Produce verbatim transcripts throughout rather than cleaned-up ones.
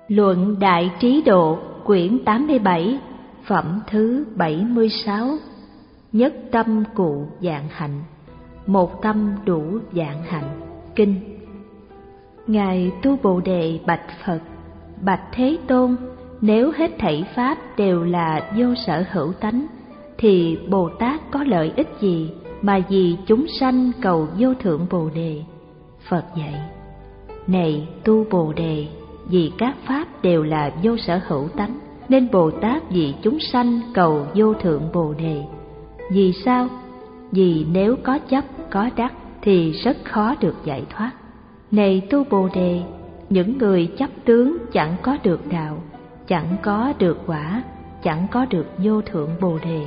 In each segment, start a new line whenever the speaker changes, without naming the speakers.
Luận Đại Trí Độ, quyển tám mươi bảy, phẩm thứ bảy mươi sáu. Nhất tâm cụ vạn hạnh, một tâm đủ vạn hạnh. Kinh. Ngài Tu Bồ Đề bạch Phật: Bạch Thế Tôn, nếu hết thảy pháp đều là vô sở hữu tánh, thì Bồ Tát có lợi ích gì mà vì chúng sanh cầu vô thượng Bồ Đề? Phật dạy: Này Tu Bồ Đề, vì các pháp đều là vô sở hữu tánh, nên Bồ Tát vì chúng sanh cầu vô thượng Bồ Đề. Vì sao? Vì nếu có chấp, có đắc thì rất khó được giải thoát. Này Tu Bồ Đề, những người chấp tướng chẳng có được đạo, chẳng có được quả, chẳng có được vô thượng Bồ Đề.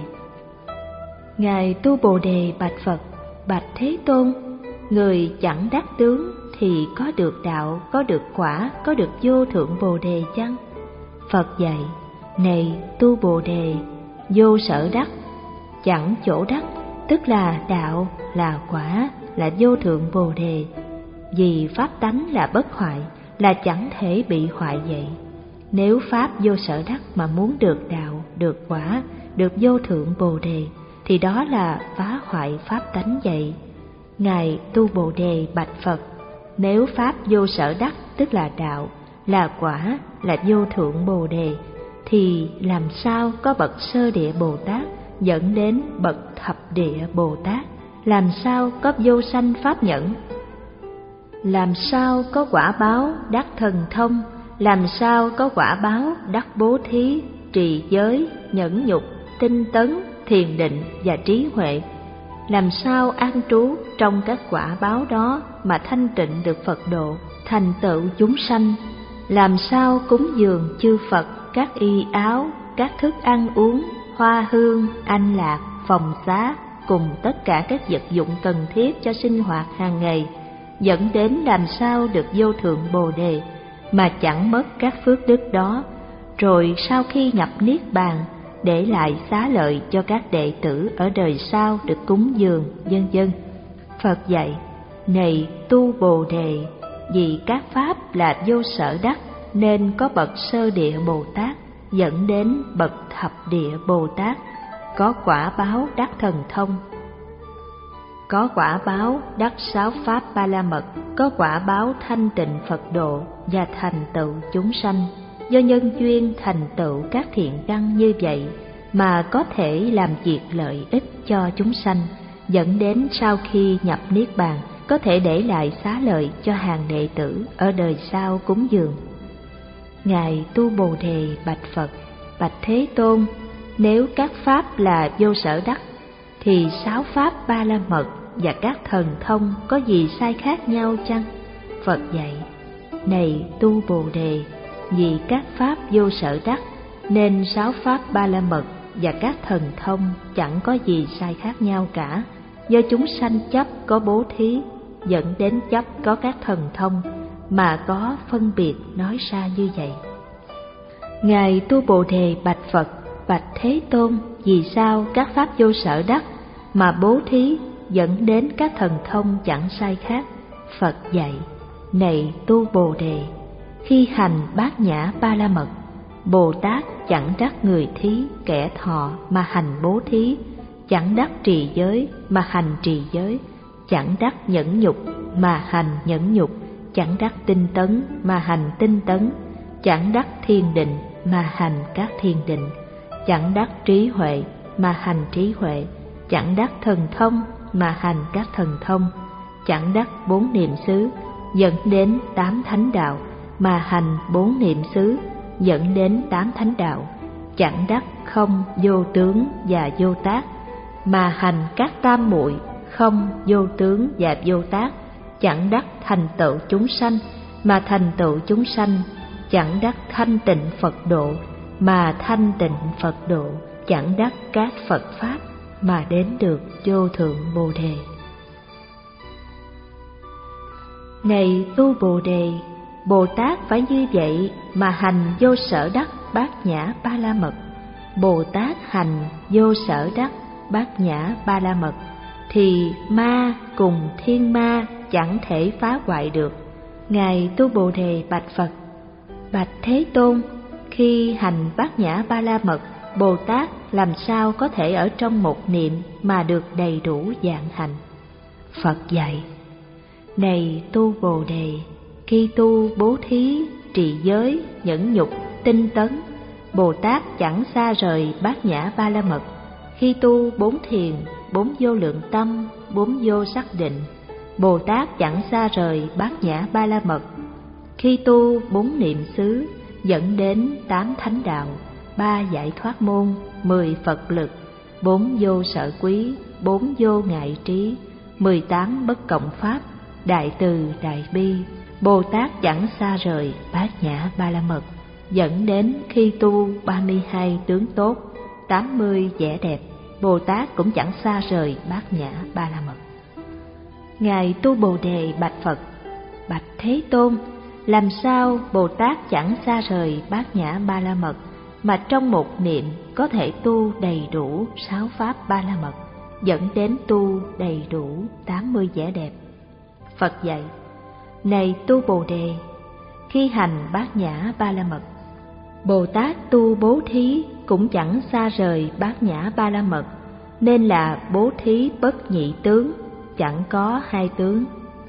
Ngài Tu Bồ Đề bạch Phật: Bạch Thế Tôn, người chẳng đắc tướng thì có được đạo, có được quả, có được vô thượng Bồ Đề chăng? Phật dạy: Này Tu Bồ Đề, vô sở đắc, chẳng chỗ đắc, tức là đạo, là quả, là vô thượng Bồ Đề. Vì pháp tánh là bất hoại, là chẳng thể bị hoại vậy. Nếu pháp vô sở đắc mà muốn được đạo, được quả, được vô thượng Bồ Đề, thì đó là phá hoại pháp tánh vậy. Ngài Tu Bồ Đề bạch Phật: Nếu pháp vô sở đắc, tức là đạo, là quả, là vô thượng Bồ Đề, thì làm sao có bậc sơ địa Bồ Tát dẫn đến bậc thập địa Bồ Tát? Làm sao có vô sanh pháp nhẫn? Làm sao có quả báo đắc thần thông? Làm sao có quả báo đắc bố thí, trì giới, nhẫn nhục, tinh tấn, thiền định và trí huệ? Làm sao an trú trong các quả báo đó mà thanh tịnh được Phật độ, thành tựu chúng sanh? Làm sao cúng dường chư Phật các y áo, các thức ăn uống, hoa hương, anh lạc, phòng xá cùng tất cả các vật dụng cần thiết cho sinh hoạt hàng ngày, dẫn đến làm sao được vô thượng Bồ Đề mà chẳng mất các phước đức đó, rồi sau khi nhập niết bàn để lại xá lợi cho các đệ tử ở đời sau được cúng dường, vân vân. Phật dạy: Này Tu Bồ Đề, vì các pháp là vô sở đắc, nên có bậc sơ địa Bồ Tát dẫn đến bậc thập địa Bồ Tát, có quả báo đắc thần thông, có quả báo đắc sáu pháp ba la mật, có quả báo thanh tịnh Phật độ và thành tựu chúng sanh. Do nhân duyên thành tựu các thiện căn như vậy mà có thể làm việc lợi ích cho chúng sanh, dẫn đến sau khi nhập niết bàn có thể để lại xá lợi cho hàng đệ tử ở đời sau cúng dường. Ngài Tu Bồ Đề bạch Phật: Bạch Thế Tôn, nếu các pháp là vô sở đắc, thì sáu pháp ba la mật và các thần thông có gì sai khác nhau chăng? Phật dạy: Này Tu Bồ Đề, vì các pháp vô sở đắc, nên sáu pháp ba la mật và các thần thông chẳng có gì sai khác nhau cả. Do chúng sanh chấp có bố thí, dẫn đến chấp có các thần thông, mà có phân biệt nói ra như vậy. Ngài Tu Bồ Đề bạch Phật: Bạch Thế Tôn, vì sao các pháp vô sở đắc mà bố thí dẫn đến các thần thông chẳng sai khác? Phật dạy: Này Tu Bồ Đề, khi hành bát nhã ba la mật, Bồ Tát chẳng đắc người thí kẻ thọ mà hành bố thí, chẳng đắc trì giới mà hành trì giới, chẳng đắc nhẫn nhục mà hành nhẫn nhục, chẳng đắc tinh tấn mà hành tinh tấn, chẳng đắc thiền định mà hành các thiền định, chẳng đắc trí huệ mà hành trí huệ, chẳng đắc thần thông mà hành các thần thông, chẳng đắc bốn niệm xứ dẫn đến tám thánh đạo mà hành bốn niệm xứ dẫn đến tám thánh đạo, chẳng đắc không vô tướng và vô tác mà hành các tam muội không vô tướng và vô tác, chẳng đắc thành tựu chúng sanh mà thành tựu chúng sanh, chẳng đắc thanh tịnh Phật độ mà thanh tịnh Phật độ, chẳng đắc các Phật pháp mà đến được vô thượng Bồ Đề. Này Tu Bồ Đề, Bồ Tát phải như vậy mà hành vô sở đắc bát nhã ba la mật. Bồ Tát hành vô sở đắc bát nhã ba la mật thì ma cùng thiên ma chẳng thể phá hoại được. Ngài Tu Bồ Đề bạch Phật: Bạch Thế Tôn, khi hành Bát Nhã Ba La Mật, Bồ Tát làm sao có thể ở trong một niệm mà được đầy đủ vạn hạnh? Phật dạy: Này tu Bồ Đề, khi tu bố thí, trì giới, nhẫn nhục, tinh tấn, Bồ Tát chẳng xa rời Bát Nhã Ba La Mật. Khi tu bốn thiền, bốn vô lượng tâm, bốn vô sắc định, Bồ Tát chẳng xa rời Bát Nhã Ba La Mật. Khi tu bốn niệm xứ, dẫn đến tám thánh đạo, ba giải thoát môn, mười Phật lực, bốn vô sở quý, bốn vô ngại trí, mười tám bất cộng pháp, đại từ đại bi, Bồ Tát chẳng xa rời Bát Nhã Ba La Mật. Dẫn đến khi tu ba mươi hai tướng tốt, tám mươi vẻ đẹp, Bồ Tát cũng chẳng xa rời Bát Nhã Ba La Mật. Ngài tu Bồ Đề bạch Phật: Bạch Thế Tôn, làm sao Bồ Tát chẳng xa rời Bát Nhã Ba La Mật mà trong một niệm có thể tu đầy đủ sáu pháp Ba La Mật, dẫn đến tu đầy đủ tám mươi vẻ đẹp? Phật dạy: Này tu Bồ Đề, khi hành Bát Nhã Ba La Mật, Bồ Tát tu bố thí cũng chẳng xa rời Bát Nhã Ba La Mật, nên là bố thí bất nhị tướng, chẳng có hai tướng.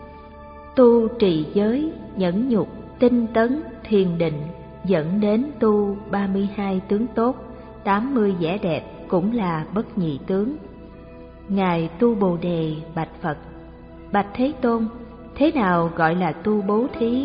Tu trì giới, nhẫn nhục, tinh tấn, thiền định, dẫn đến tu ba mươi hai tướng tốt, tám mươi vẻ đẹp cũng là bất nhị tướng. Ngài tu Bồ Đề bạch Phật: Bạch Thế Tôn, thế nào gọi là tu bố thí?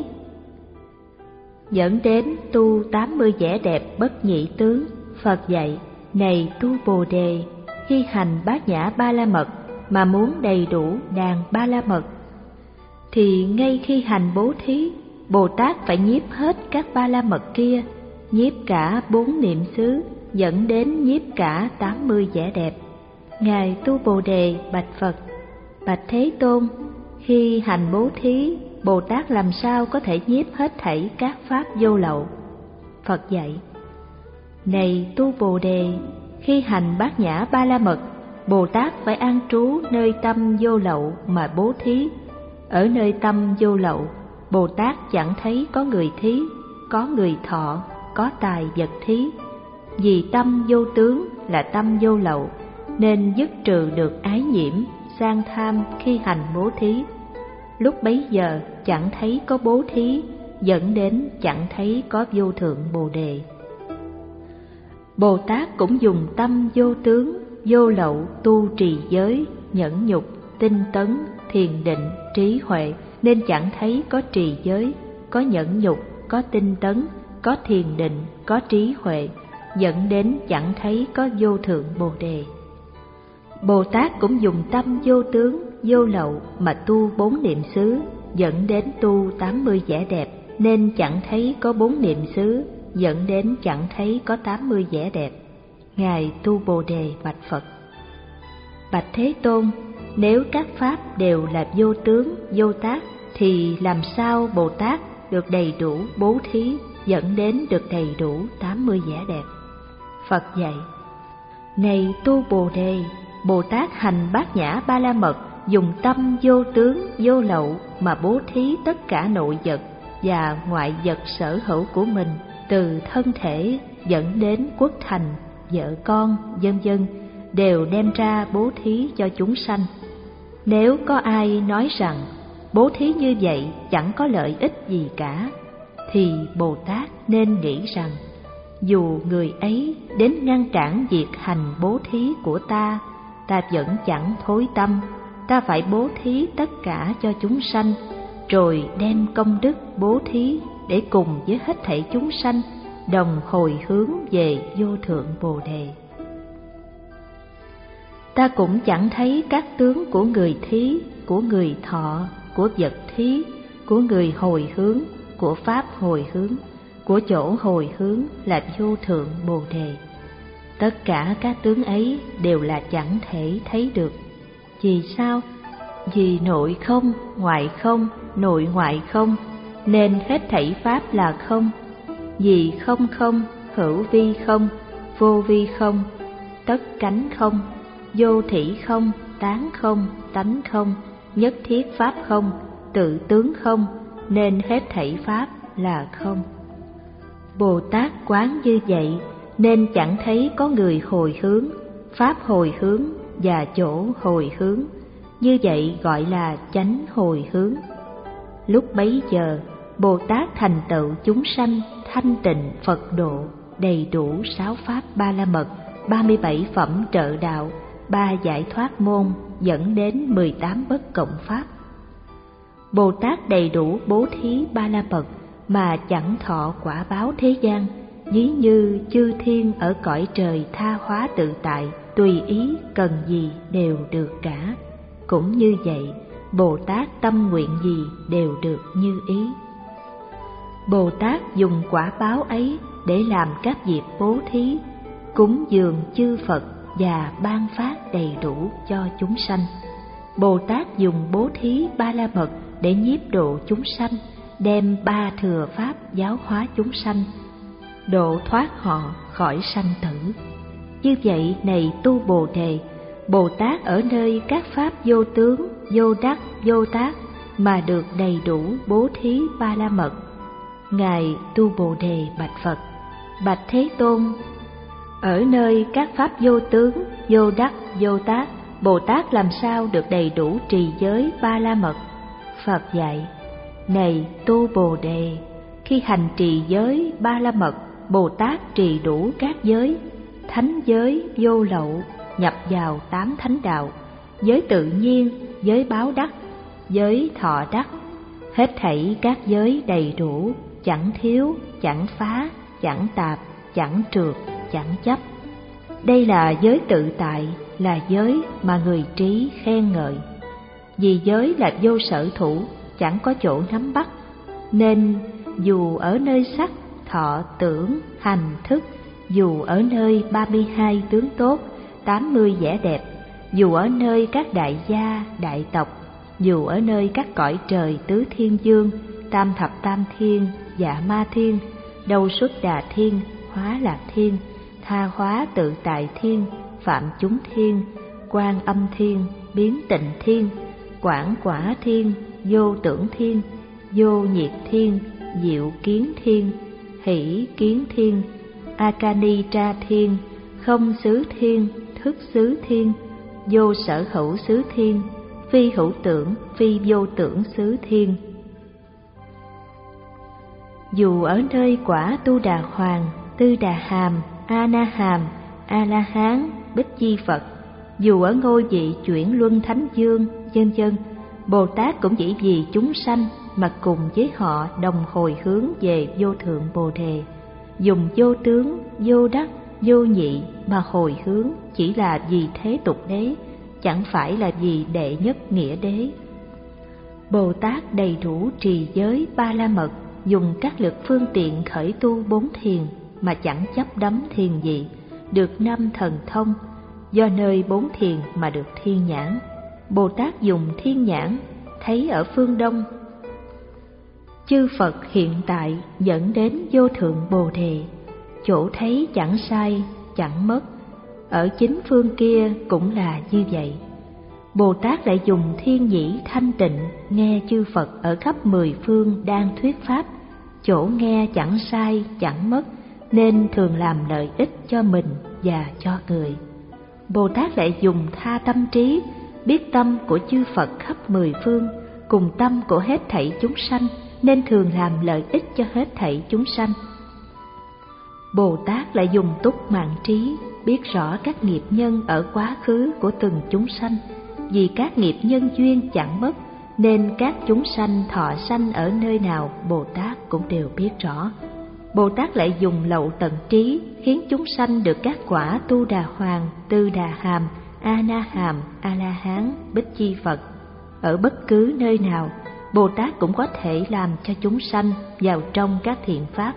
Dẫn đến tu tám mươi vẻ đẹp bất nhị tướng. Phật dạy: Này tu Bồ Đề, khi hành Bát Nhã Ba La Mật mà muốn đầy đủ đàn Ba La Mật, thì ngay khi hành bố thí, Bồ Tát phải nhiếp hết các Ba La Mật kia, nhiếp cả bốn niệm xứ, dẫn đến nhiếp cả tám mươi vẻ đẹp. Ngài tu Bồ Đề bạch Phật: Bạch Thế Tôn, khi hành bố thí, Bồ Tát làm sao có thể nhiếp hết thảy các pháp vô lậu? Phật dạy: Này tu Bồ Đề, khi hành Bát Nhã Ba La Mật, Bồ Tát phải an trú nơi tâm vô lậu mà bố thí. Ở nơi tâm vô lậu, Bồ Tát chẳng thấy có người thí, có người thọ, có tài vật thí. Vì tâm vô tướng là tâm vô lậu, nên dứt trừ được ái nhiễm, sang tham khi hành bố thí. Lúc bấy giờ chẳng thấy có bố thí, dẫn đến chẳng thấy có vô thượng Bồ Đề. Bồ Tát cũng dùng tâm vô tướng, vô lậu tu trì giới, nhẫn nhục, tinh tấn, thiền định, trí huệ, nên chẳng thấy có trì giới, có nhẫn nhục, có tinh tấn, có thiền định, có trí huệ, dẫn đến chẳng thấy có vô thượng Bồ Đề. Bồ Tát cũng dùng tâm vô tướng, vô lậu mà tu bốn niệm xứ, dẫn đến tu tám mươi vẻ đẹp, nên chẳng thấy có bốn niệm xứ, dẫn đến chẳng thấy có tám mươi vẻ đẹp. Ngài tu Bồ Đề bạch Phật: Bạch Thế Tôn, nếu các pháp đều là vô tướng, vô tác, thì làm sao Bồ Tát được đầy đủ bố thí, dẫn đến được đầy đủ tám mươi vẻ đẹp? Phật dạy: Này tu Bồ Đề, Bồ Tát hành Bát Nhã Ba La Mật, dùng tâm vô tướng, vô lậu mà bố thí tất cả nội vật và ngoại vật sở hữu của mình, từ thân thể dẫn đến quốc thành, vợ con, vân vân, đều đem ra bố thí cho chúng sanh. Nếu có ai nói rằng bố thí như vậy chẳng có lợi ích gì cả, thì Bồ Tát nên nghĩ rằng dù người ấy đến ngăn cản việc hành bố thí của ta, ta vẫn chẳng thối tâm, ta phải bố thí tất cả cho chúng sanh, rồi đem công đức bố thí để cùng với hết thảy chúng sanh đồng hồi hướng về vô thượng Bồ Đề. Ta cũng chẳng thấy các tướng của người thí, của người thọ, của vật thí, của người hồi hướng, của pháp hồi hướng, của chỗ hồi hướng là vô thượng Bồ Đề. Tất cả các tướng ấy đều là chẳng thể thấy được. Vì sao? Vì nội không, ngoại không, nội ngoại không, nên hết thảy pháp là không. Vì không không, hữu vi không, vô vi không, tất cánh không, vô thỉ không, tán không, tánh không, nhất thiết pháp không, tự tướng không, nên hết thảy pháp là không. Bồ Tát quán như vậy nên chẳng thấy có người hồi hướng, pháp hồi hướng và chỗ hồi hướng. Như vậy gọi là chánh hồi hướng. Lúc bấy giờ, Bồ Tát thành tựu chúng sanh thanh tịnh Phật độ, đầy đủ sáu pháp ba la mật, ba mươi bảy phẩm trợ đạo, ba giải thoát môn, dẫn đến mười tám bất cộng pháp. Bồ Tát đầy đủ bố thí ba la mật mà chẳng thọ quả báo thế gian, ví như chư thiên ở cõi trời tha hóa tự tại, tùy ý cần gì đều được cả. Cũng như vậy, Bồ Tát tâm nguyện gì đều được như ý. Bồ Tát dùng quả báo ấy để làm các việc bố thí, cúng dường chư Phật và ban phát đầy đủ cho chúng sanh. Bồ Tát dùng bố thí ba la mật để nhiếp độ chúng sanh, đem ba thừa pháp giáo hóa chúng sanh, độ thoát họ khỏi sanh tử. Như vậy này tu Bồ Đề, Bồ Tát ở nơi các pháp vô tướng, vô đắc, vô tác mà được đầy đủ bố thí ba la mật. Ngài tu Bồ Đề bạch Phật: Bạch Thế Tôn, ở nơi các pháp vô tướng, vô đắc, vô tác, Bồ Tát làm sao được đầy đủ trì giới ba la mật? Phật dạy: Này tu Bồ Đề, khi hành trì giới ba la mật, Bồ Tát trì đủ các giới, thánh giới vô lậu, nhập vào tám thánh đạo, giới tự nhiên, giới báo đắc, giới thọ đắc, hết thảy các giới đầy đủ, chẳng thiếu, chẳng phá, chẳng tạp, chẳng trượt, chẳng chấp. Đây là giới tự tại, là giới mà người trí khen ngợi. Vì giới là vô sở thủ, chẳng có chỗ nắm bắt, nên dù ở nơi sắc, thọ, tưởng, hành, thức, dù ở nơi ba mươi hai tướng tốt, tám mươi vẻ đẹp, dù ở nơi các đại gia, đại tộc, dù ở nơi các cõi trời tứ thiên dương, tam thập tam thiên, dạ ma thiên, đầu xuất đà thiên, hóa lạc thiên, tha hóa tự tại thiên, phạm chúng thiên, quan âm thiên, biến tịnh thiên, quảng quả thiên, vô tưởng thiên, vô nhiệt thiên, diệu kiến thiên, hỷ kiến thiên, akani tra thiên, không xứ thiên, thức xứ thiên, vô sở hữu xứ thiên, phi hữu tưởng, phi vô tưởng xứ thiên. Dù ở nơi quả Tu Đà Hoàng, Tư Đà Hàm, A Na Hàm, A La Hán, Bích Chi Phật, dù ở ngôi vị chuyển luân thánh dương, vân vân, Bồ Tát cũng chỉ vì chúng sanh mà cùng với họ đồng hồi hướng về vô thượng Bồ Đề, dùng vô tướng, vô đắc, vô nhị mà hồi hướng chỉ là vì thế tục đế, chẳng phải là vì đệ nhất nghĩa đế. Bồ Tát đầy đủ trì giới ba la mật, dùng các lực phương tiện khởi tu bốn thiền mà chẳng chấp đắm thiền vị, được năm thần thông, do nơi bốn thiền mà được thiên nhãn. Bồ Tát dùng thiên nhãn thấy ở phương đông chư Phật hiện tại, dẫn đến vô thượng Bồ Đề, chỗ thấy chẳng sai, chẳng mất. Ở chính phương kia cũng là như vậy. Bồ Tát lại dùng thiên nhĩ thanh tịnh nghe chư Phật ở khắp mười phương đang thuyết pháp, chỗ nghe chẳng sai, chẳng mất, nên thường làm lợi ích cho mình và cho người. Bồ Tát lại dùng tha tâm trí, biết tâm của chư Phật khắp mười phương, cùng tâm của hết thảy chúng sanh, nên thường làm lợi ích cho hết thảy chúng sanh. Bồ Tát lại dùng túc mạng trí, biết rõ các nghiệp nhân ở quá khứ của từng chúng sanh, vì các nghiệp nhân duyên chẳng mất, nên các chúng sanh thọ sanh ở nơi nào Bồ Tát cũng đều biết rõ. Bồ Tát lại dùng lậu tận trí, khiến chúng sanh được các quả Tu Đà Hoàng, Tư Đà Hàm, A Na Hàm, A La Hán, Bích Chi Phật. Ở bất cứ nơi nào, Bồ Tát cũng có thể làm cho chúng sanh vào trong các thiện pháp.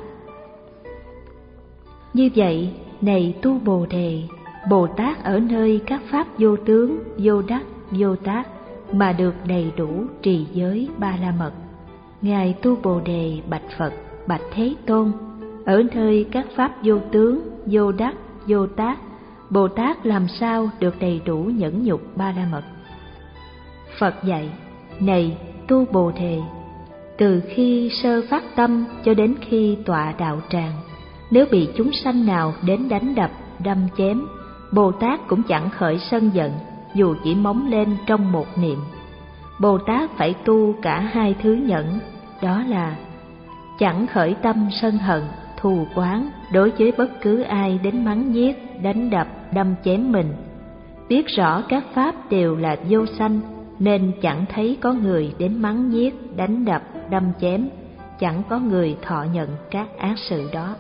Như vậy, này tu Bồ Đề, Bồ Tát ở nơi các pháp vô tướng, vô đắc, vô tác mà được đầy đủ trì giới ba la mật. Ngài tu Bồ Đề bạch Phật: Bạch Thế Tôn, ở nơi các pháp vô tướng, vô đắc, vô tác, Bồ Tát làm sao được đầy đủ nhẫn nhục ba la mật? Phật dạy: Này tu Bồ Đề, từ khi sơ phát tâm cho đến khi tọa đạo tràng, Nếu bị chúng sanh nào đến đánh đập, đâm chém, Bồ Tát cũng chẳng khởi sân giận, dù chỉ móng lên trong một niệm. Bồ Tát phải tu cả hai thứ nhẫn, đó là chẳng khởi tâm sân hận, thù oán đối với bất cứ ai đến mắng nhiếc, đánh đập, đâm chém mình. Biết rõ các pháp đều là vô sanh, nên chẳng thấy có người đến mắng nhiếc, đánh đập, đâm chém, chẳng có người thọ nhận các ác sự đó.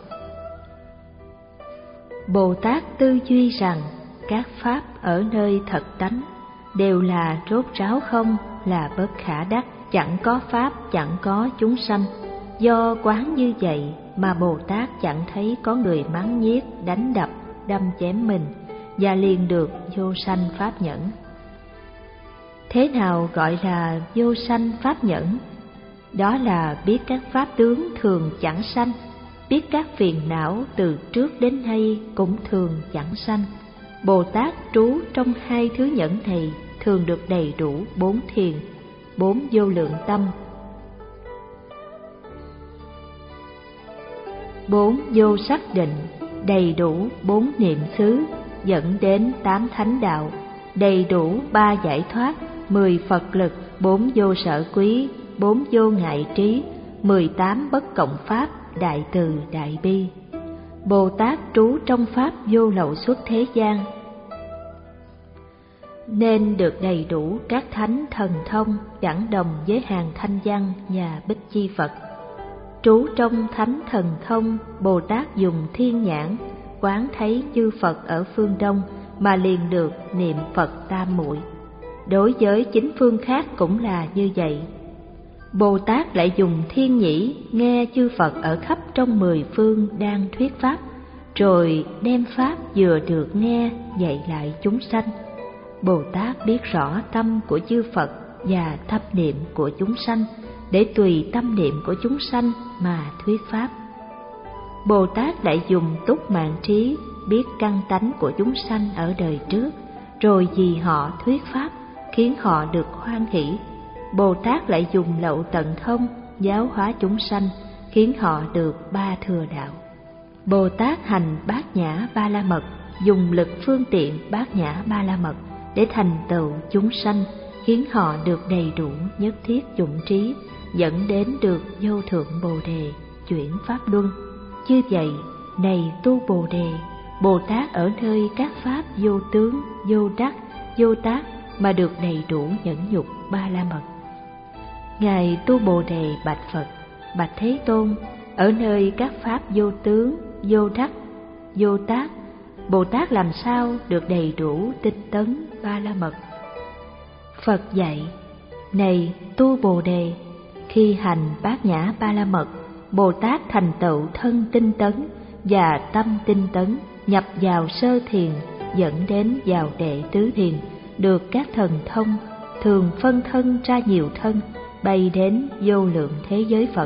Bồ Tát tư duy rằng các pháp ở nơi thật tánh đều là rốt ráo không, là bất khả đắc, chẳng có pháp, chẳng có chúng sanh. Do quán như vậy mà Bồ Tát chẳng thấy có người mắng nhiếc, đánh đập, đâm chém mình, và liền được vô sanh pháp nhẫn. Thế nào gọi là vô sanh pháp nhẫn? Đó là biết các pháp tướng thường chẳng sanh, biết các phiền não từ trước đến nay cũng thường chẳng sanh. Bồ Tát trú trong hai thứ nhẫn này thường được đầy đủ bốn thiền, bốn vô lượng tâm, bốn vô sắc định, đầy đủ bốn niệm xứ, dẫn đến tám thánh đạo, đầy đủ ba giải thoát, mười Phật lực, bốn vô sở quý, bốn vô ngại trí, mười tám bất cộng pháp, đại từ đại bi. Bồ Tát trú trong pháp vô lậu xuất thế gian, nên được đầy đủ các thánh thần thông, chẳng đồng với hàng thanh văn và bích chi Phật. Trú trong thánh thần thông, Bồ Tát dùng thiên nhãn quán thấy chư Phật ở phương Đông mà liền được niệm Phật tam muội. Đối với chính phương khác cũng là như vậy. Bồ Tát lại dùng thiên nhĩ nghe chư Phật ở khắp trong mười phương đang thuyết pháp, rồi đem pháp vừa được nghe dạy lại chúng sanh. Bồ Tát biết rõ tâm của chư Phật và tâm niệm của chúng sanh, để tùy tâm niệm của chúng sanh mà thuyết pháp. Bồ Tát lại dùng túc mạng trí biết căn tánh của chúng sanh ở đời trước, rồi vì họ thuyết pháp khiến họ được hoan hỷ. Bồ Tát lại dùng lậu tận thông giáo hóa chúng sanh, khiến họ được ba thừa đạo. Bồ Tát hành bát nhã ba la mật, dùng lực phương tiện bát nhã ba la mật để thành tựu chúng sanh, khiến họ được đầy đủ nhất thiết dụng trí, dẫn đến được vô thượng Bồ Đề, chuyển pháp luân. Như vậy, này tu Bồ Đề, Bồ Tát ở nơi các pháp vô tướng, vô đắc, vô tác mà được đầy đủ nhẫn nhục ba la mật. Ngài tu Bồ Đề bạch Phật: Bạch Thế Tôn, ở nơi các pháp vô tướng, vô đắc, vô tác, Bồ Tát làm sao được đầy đủ tinh tấn ba la mật? Phật dạy: Này tu Bồ Đề, khi hành bát nhã ba la mật, Bồ Tát thành tựu thân tinh tấn và tâm tinh tấn, nhập vào sơ thiền, dẫn đến vào đệ tứ thiền, được các thần thông, thường phân thân ra nhiều thân, bay đến vô lượng thế giới Phật.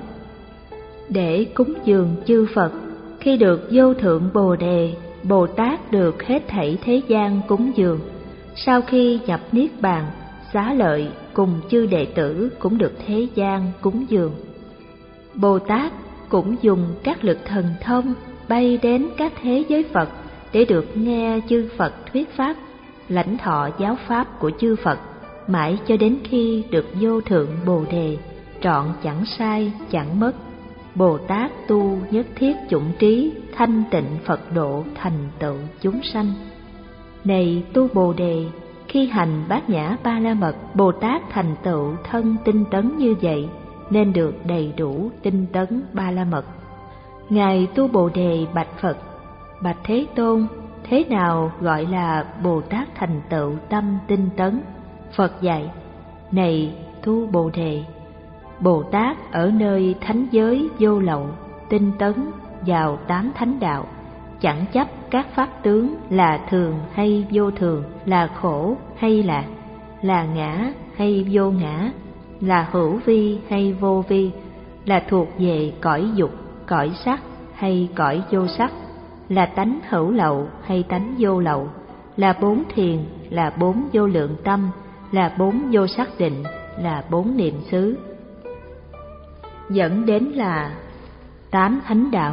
Để cúng dường chư Phật, khi được vô thượng Bồ Đề, Bồ Tát được hết thảy thế gian cúng dường. Sau khi nhập niết bàn, Xá Lợi cùng chư đệ tử cũng được thế gian cúng dường. Bồ Tát cũng dùng các lực thần thông bay đến các thế giới Phật để được nghe chư Phật thuyết pháp, lãnh thọ giáo pháp của chư Phật, mãi cho đến khi được vô thượng Bồ Đề, trọn chẳng sai chẳng mất. Bồ Tát tu nhất thiết chủng trí, thanh tịnh Phật độ thành tựu chúng sanh. Này tu Bồ Đề, khi hành bát nhã ba la mật, Bồ Tát thành tựu thân tinh tấn như vậy, nên được đầy đủ tinh tấn ba la mật. Ngài tu Bồ Đề bạch Phật: Bạch Thế Tôn, thế nào gọi là Bồ Tát thành tựu tâm tinh tấn? Phật dạy: Này tu Bồ Đề, Bồ Tát ở nơi thánh giới vô lậu, tinh tấn vào tám thánh đạo, chẳng chấp các pháp tướng là thường hay vô thường, là khổ hay lạc, là ngã hay vô ngã, là hữu vi hay vô vi, là thuộc về cõi dục, cõi sắc hay cõi vô sắc, là tánh hữu lậu hay tánh vô lậu, là bốn thiền, là bốn vô lượng tâm, là bốn vô sắc định, là bốn niệm xứ, dẫn đến là tám thánh đạo,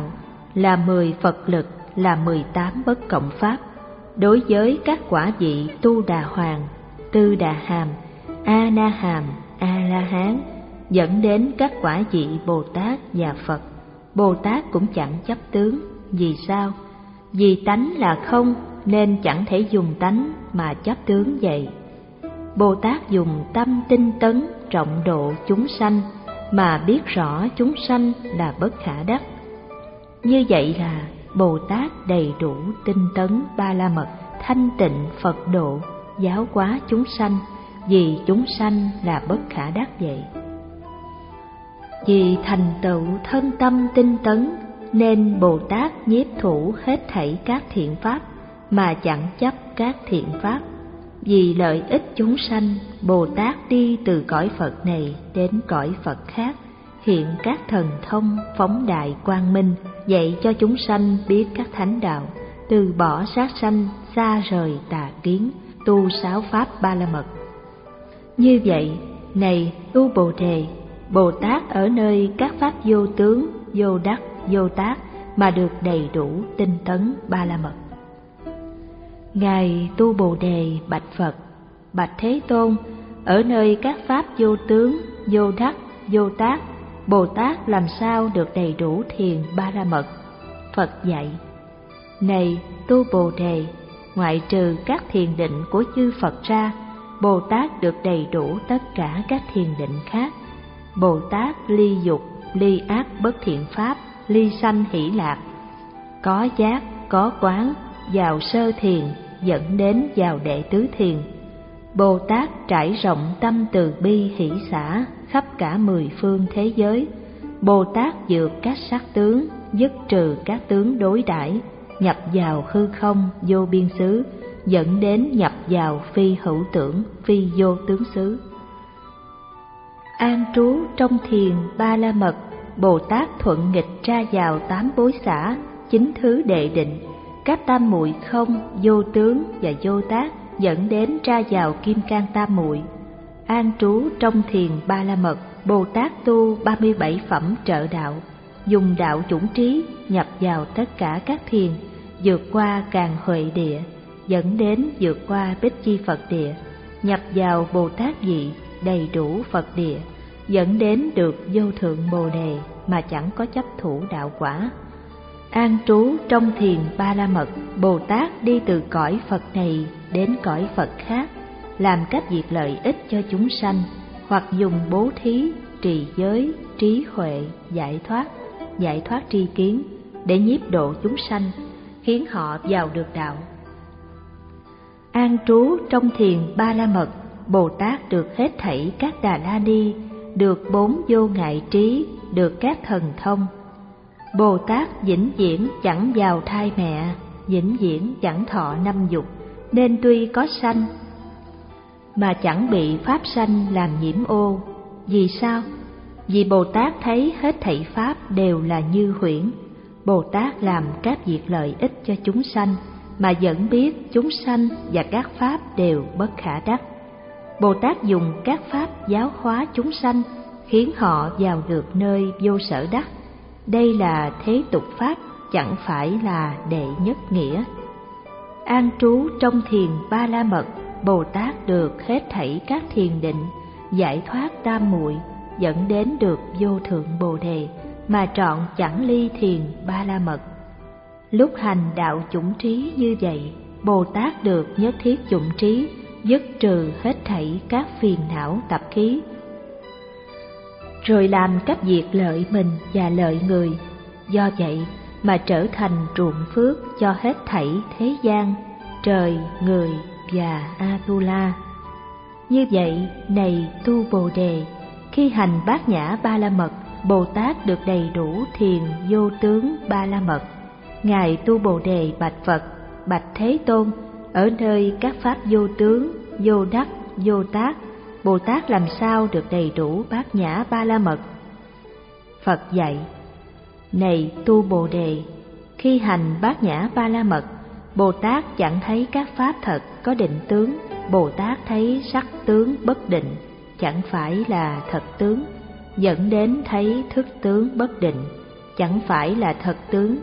là mười Phật lực, là mười tám bất cộng pháp. Đối với các quả vị Tu Đà Hoàng, Tư Đà Hàm, A Na Hàm, A La Hán, dẫn đến các quả vị Bồ Tát và Phật, Bồ Tát cũng chẳng chấp tướng. Vì sao? Vì tánh là không nên chẳng thể dùng tánh mà chấp tướng vậy. Bồ Tát dùng tâm tinh tấn trọng độ chúng sanh mà biết rõ chúng sanh là bất khả đắc. Như vậy là Bồ Tát đầy đủ tinh tấn ba la mật, thanh tịnh Phật độ, giáo hóa chúng sanh, vì chúng sanh là bất khả đắc vậy. Vì thành tựu thân tâm tinh tấn nên Bồ Tát nhiếp thủ hết thảy các thiện pháp mà chẳng chấp các thiện pháp. Vì lợi ích chúng sanh, Bồ Tát đi từ cõi Phật này đến cõi Phật khác, hiện các thần thông phóng đại quang minh, dạy cho chúng sanh biết các thánh đạo, từ bỏ sát sanh, xa rời tà kiến, tu sáu pháp ba la mật. Như vậy, này tu Bồ Đề, Bồ Tát ở nơi các pháp vô tướng, vô đắc, vô tác mà được đầy đủ tinh tấn ba la mật. Ngài tu Bồ Đề bạch Phật: Bạch Thế Tôn, ở nơi các pháp vô tướng, vô đắc, vô tác, Bồ Tát làm sao được đầy đủ thiền ba la mật? Phật dạy: Này tu Bồ Đề, ngoại trừ các thiền định của chư Phật ra, Bồ Tát được đầy đủ tất cả các thiền định khác. Bồ Tát ly dục, ly ác bất thiện pháp, ly sanh hỷ lạc, có giác, có quán, vào sơ thiền dẫn đến vào đệ tứ thiền. Bồ Tát trải rộng tâm từ bi hỷ xả khắp cả mười phương thế giới. Bồ Tát vượt các sắc tướng, dứt trừ các tướng đối đãi, nhập vào hư không vô biên xứ, dẫn đến nhập vào phi hữu tưởng, phi vô tướng xứ. An trú trong thiền ba la mật, Bồ Tát thuận nghịch ra vào tám bối xả, chín thứ đệ định, các tam muội không, vô tướng và vô tác, dẫn đến ra vào kim cang tam muội. An trú trong thiền ba la mật, Bồ Tát tu ba mươi bảy phẩm trợ đạo, dùng đạo chủng trí nhập vào tất cả các thiền, vượt qua Càn Huệ địa, dẫn đến vượt qua Bích Chi Phật địa, nhập vào Bồ Tát vị đầy đủ Phật địa, dẫn đến được vô thượng Bồ Đề mà chẳng có chấp thủ đạo quả. An trú trong thiền ba la mật, Bồ Tát đi từ cõi Phật này đến cõi Phật khác, làm các việc lợi ích cho chúng sanh, hoặc dùng bố thí, trì giới, trí huệ, giải thoát, giải thoát tri kiến để nhiếp độ chúng sanh, khiến họ vào được đạo. An trú trong thiền ba la mật, Bồ Tát được hết thảy các Đà La Ni, được bốn vô ngại trí, được các thần thông. Bồ Tát vĩnh viễn chẳng vào thai mẹ, vĩnh viễn chẳng thọ năm dục, nên tuy có sanh mà chẳng bị pháp sanh làm nhiễm ô. Vì sao? Vì Bồ Tát thấy hết thảy pháp đều là như huyễn. Bồ Tát làm các việc lợi ích cho chúng sanh mà vẫn biết chúng sanh và các pháp đều bất khả đắc. Bồ Tát dùng các pháp giáo hóa chúng sanh, khiến họ vào được nơi vô sở đắc. Đây là thế tục pháp, chẳng phải là đệ nhất nghĩa. An trú trong thiền ba la mật, Bồ Tát được hết thảy các thiền định, giải thoát tam muội, dẫn đến được vô thượng Bồ Đề mà trọn chẳng ly thiền ba la mật. Lúc hành đạo chủng trí như vậy, Bồ Tát được nhất thiết chủng trí, dứt trừ hết thảy các phiền não tập khí, rồi làm các việc lợi mình và lợi người. Do vậy mà trở thành ruộng phước cho hết thảy thế gian, trời, người và Atula. Như vậy, này tu Bồ Đề, khi hành bát nhã ba la mật, Bồ Tát được đầy đủ thiền vô tướng ba la mật. Ngài tu Bồ Đề bạch Phật: Bạch Thế Tôn, ở nơi các pháp vô tướng, vô đắc, vô tác, Bồ Tát làm sao được đầy đủ bát nhã ba la mật? Phật dạy: Này tu Bồ Đề, khi hành bát nhã ba la mật, Bồ Tát chẳng thấy các pháp thật có định tướng. Bồ Tát thấy sắc tướng bất định, chẳng phải là thật tướng, dẫn đến thấy thức tướng bất định, chẳng phải là thật tướng,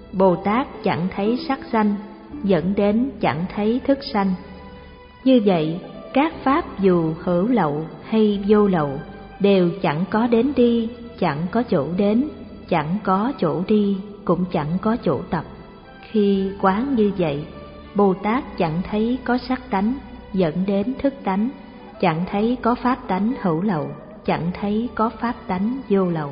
Bồ Tát chẳng thấy sắc sanh, dẫn đến chẳng thấy thức sanh. Như vậy, các pháp dù hữu lậu hay vô lậu đều chẳng có đến đi, chẳng có chỗ đến, chẳng có chỗ đi, cũng chẳng có chỗ tập. Khi quán như vậy, Bồ Tát chẳng thấy có sắc tánh, dẫn đến thức tánh, chẳng thấy có pháp tánh hữu lậu, chẳng thấy có pháp tánh vô lậu.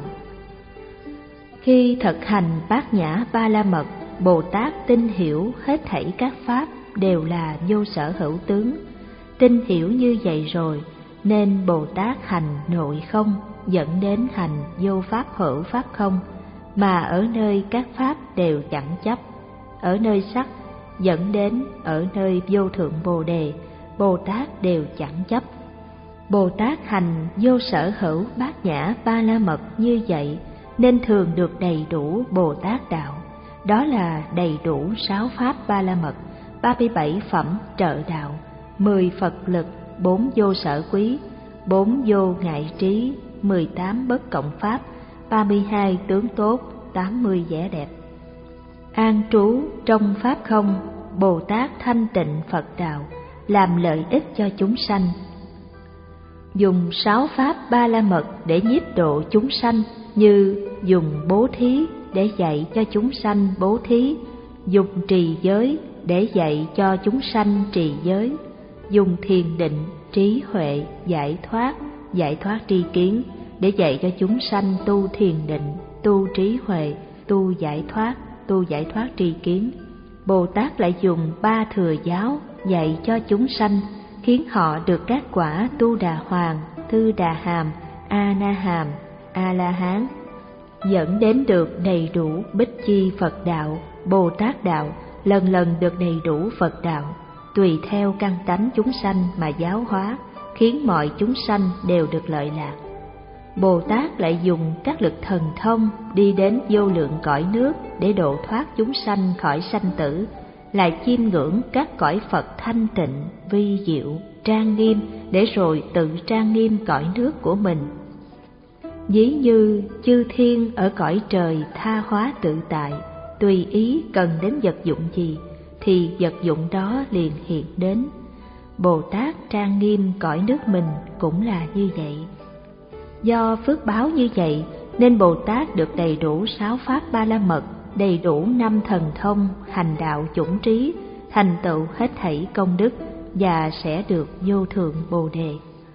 Khi thực hành bát nhã ba la mật, Bồ Tát tin hiểu hết thảy các pháp đều là vô sở hữu tướng. Tin hiểu như vậy rồi, nên Bồ Tát hành nội không, dẫn đến hành vô pháp hữu pháp không, mà ở nơi các pháp đều chẳng chấp. Ở nơi sắc, dẫn đến ở nơi vô thượng Bồ Đề, Bồ Tát đều chẳng chấp. Bồ Tát hành vô sở hữu bát nhã ba la mật như vậy, nên thường được đầy đủ Bồ Tát đạo. Đó là đầy đủ sáu pháp ba la mật, ba mươi bảy phẩm trợ đạo, mười Phật lực, bốn vô sở quý, bốn vô ngại trí, mười tám bất cộng pháp, ba mươi hai tướng tốt, tám mươi vẻ đẹp. An trú trong pháp không, Bồ Tát thanh tịnh Phật đạo, làm lợi ích cho chúng sanh. Dùng sáu pháp ba la mật để nhiếp độ chúng sanh, như dùng bố thí để dạy cho chúng sanh bố thí, dùng trì giới để dạy cho chúng sanh trì giới, dùng thiền định, trí huệ, giải thoát, giải thoát tri kiến để dạy cho chúng sanh tu thiền định, tu trí huệ, tu giải thoát, tu giải thoát tri kiến. Bồ Tát lại dùng ba thừa giáo dạy cho chúng sanh, khiến họ được các quả tu đà hoàng, thư đà hàm, a na hàm, a la hán, dẫn đến được đầy đủ bích chi Phật đạo, Bồ Tát đạo, lần lần được đầy đủ Phật đạo, tùy theo căn tánh chúng sanh mà giáo hóa, khiến mọi chúng sanh đều được lợi lạc. Bồ Tát lại dùng các lực thần thông đi đến vô lượng cõi nước để độ thoát chúng sanh khỏi sanh tử, lại chiêm ngưỡng các cõi Phật thanh tịnh, vi diệu, trang nghiêm để rồi tự trang nghiêm cõi nước của mình. Ví như chư thiên ở cõi trời tha hóa tự tại, tùy ý cần đến vật dụng gì thì vật dụng đó liền hiện đến. Bồ Tát trang nghiêm cõi nước mình cũng là như vậy. Do phước báo như vậy nên Bồ Tát được đầy đủ sáu pháp ba la mật, đầy đủ năm thần thông, hành đạo chủng trí, thành tựu hết thảy công đức và sẽ được vô thượng Bồ Đề.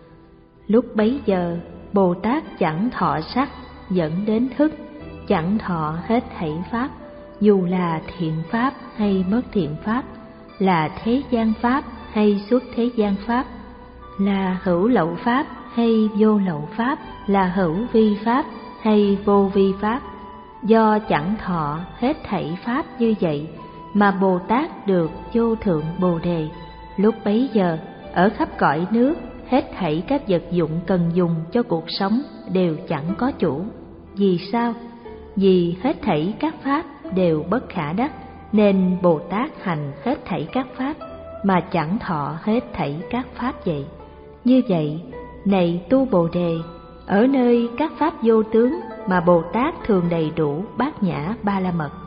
Lúc bấy giờ Bồ Tát chẳng thọ sắc, dẫn đến thức, chẳng thọ hết thảy pháp, dù là thiện pháp hay bất thiện pháp, là thế gian pháp hay xuất thế gian pháp, là hữu lậu pháp hay vô lậu pháp, là hữu vi pháp hay vô vi pháp. Do chẳng thọ hết thảy pháp như vậy mà Bồ Tát được vô thượng Bồ Đề. Lúc bấy giờ ở khắp cõi nước, hết thảy các vật dụng cần dùng cho cuộc sống đều chẳng có chủ. Vì sao? Vì hết thảy các pháp đều bất khả đắc, nên Bồ Tát hành hết thảy các pháp mà chẳng thọ hết thảy các pháp vậy. Như vậy, này tu Bồ Đề, ở nơi các pháp vô tướng mà Bồ Tát thường đầy đủ bát nhã ba la mật.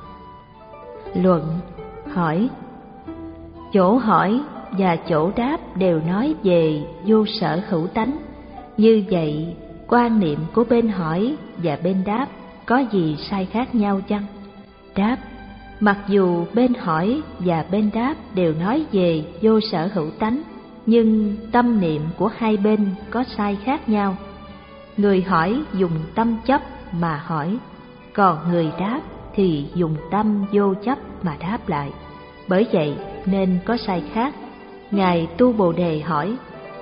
Luận hỏi. Chỗ hỏi và chỗ đáp đều nói về vô sở hữu tánh. Như vậy, quan niệm của bên hỏi và bên đáp có gì sai khác nhau chăng? Đáp. Mặc dù bên hỏi và bên đáp đều nói về vô sở hữu tánh, nhưng tâm niệm của hai bên có sai khác nhau. Người hỏi dùng tâm chấp mà hỏi, còn người đáp thì dùng tâm vô chấp mà đáp lại. Bởi vậy nên có sai khác. Ngài Tu Bồ Đề hỏi,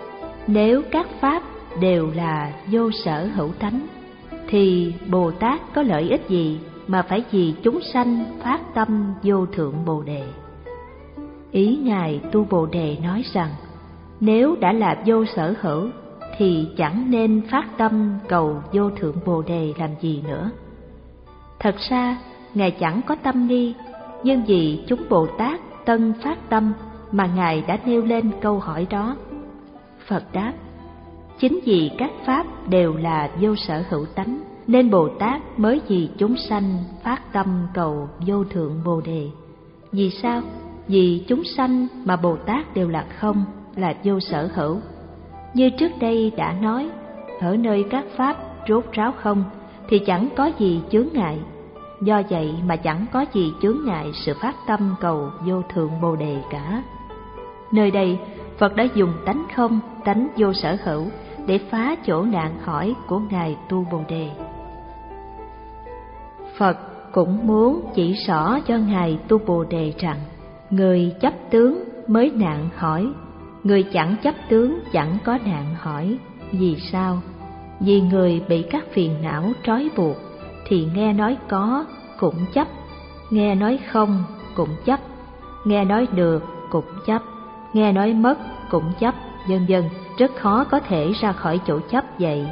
nếu các pháp đều là vô sở hữu tánh, thì Bồ Tát có lợi ích gì mà phải vì chúng sanh phát tâm vô thượng Bồ Đề? Ý Ngài Tu Bồ Đề nói rằng, nếu đã là vô sở hữu thì chẳng nên phát tâm cầu vô thượng Bồ Đề làm gì nữa. Thật ra Ngài chẳng có tâm nghi, nhưng vì chúng Bồ Tát tân phát tâm mà Ngài đã nêu lên câu hỏi đó. Phật đáp, chính vì các pháp đều là vô sở hữu tánh nên Bồ Tát mới vì chúng sanh phát tâm cầu vô thượng Bồ Đề. Vì sao? Vì chúng sanh mà Bồ Tát đều là không, là vô sở hữu. Như trước đây đã nói, ở nơi các pháp rốt ráo không thì chẳng có gì chướng ngại. Do vậy mà chẳng có gì chướng ngại sự phát tâm cầu vô thượng Bồ Đề cả. Nơi đây Phật đã dùng tánh không, tánh vô sở hữu để phá chỗ nạn hỏi của Ngài Tu Bồ Đề. Phật cũng muốn chỉ rõ cho Ngài Tu Bồ Đề rằng, người chấp tướng mới nạn hỏi, người chẳng chấp tướng chẳng có nạn hỏi. Vì sao? Vì người bị các phiền não trói buộc thì nghe nói có cũng chấp, nghe nói không cũng chấp, nghe nói được cũng chấp, nghe nói mất cũng chấp, vân vân, rất khó có thể ra khỏi chỗ chấp vậy.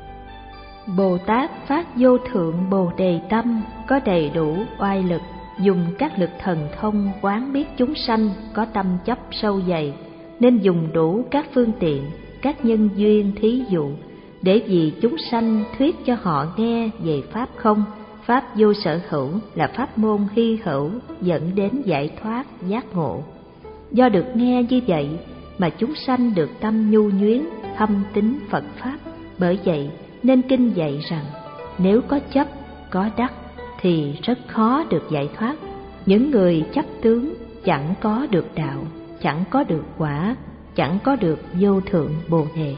Bồ Tát phát vô thượng Bồ Đề tâm có đầy đủ oai lực, dùng các lực thần thông quán biết chúng sanh có tâm chấp sâu dày, nên dùng đủ các phương tiện, các nhân duyên thí dụ để vì chúng sanh thuyết cho họ nghe về pháp không, pháp vô sở hữu là pháp môn hy hữu dẫn đến giải thoát giác ngộ. Do được nghe như vậy mà chúng sanh được tâm nhu nhuyến thâm tín Phật pháp. Bởi vậy nên kinh dạy rằng, nếu có chấp có đắc thì rất khó được giải thoát. Những người chấp tướng chẳng có được đạo, chẳng có được quả, chẳng có được vô thượng Bồ Đề.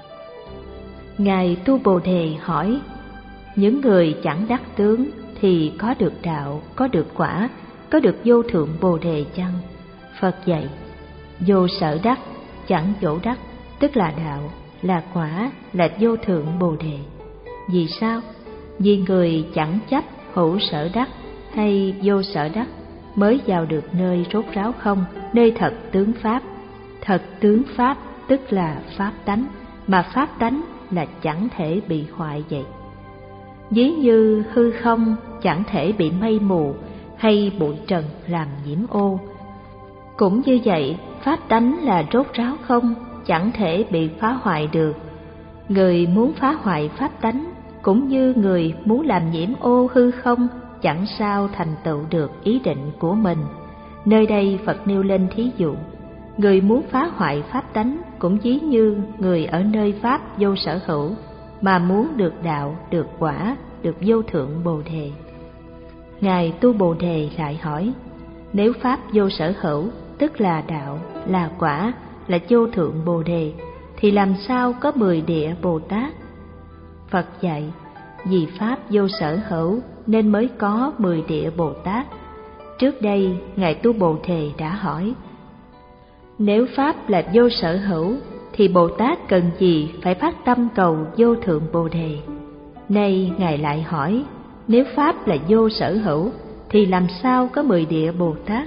Ngài Tu Bồ Đề hỏi, những người chẳng đắc tướng thì có được đạo, có được quả, có được vô thượng Bồ Đề chăng? Phật dạy, vô sở đắc, chẳng chỗ đắc, tức là đạo, là quả, là vô thượng Bồ Đề. Vì sao? Vì người chẳng chấp hữu sở đắc hay vô sở đắc mới vào được nơi rốt ráo không, nơi thật tướng pháp. Thật tướng pháp tức là pháp tánh, mà pháp tánh là chẳng thể bị hoại vậy. Ví như hư không chẳng thể bị mây mù hay bụi trần làm nhiễm ô. Cũng như vậy, pháp tánh là rốt ráo không, chẳng thể bị phá hoại được. Người muốn phá hoại pháp tánh cũng như người muốn làm nhiễm ô hư không, chẳng sao thành tựu được ý định của mình. Nơi đây Phật nêu lên thí dụ, người muốn phá hoại pháp tánh cũng ví như người ở nơi pháp vô sở hữu mà muốn được đạo, được quả, được vô thượng Bồ Đề. Ngài Tu Bồ Đề lại hỏi, nếu pháp vô sở hữu tức là đạo, là quả, là vô thượng Bồ Đề thì làm sao có mười địa Bồ Tát? Phật dạy, vì pháp vô sở hữu nên mới có mười địa Bồ Tát. Trước đây Ngài Tu Bồ Đề đã hỏi, nếu pháp là vô sở hữu thì Bồ Tát cần gì phải phát tâm cầu vô thượng Bồ Đề? Nay Ngài lại hỏi, nếu pháp là vô sở hữu thì làm sao có mười địa Bồ Tát?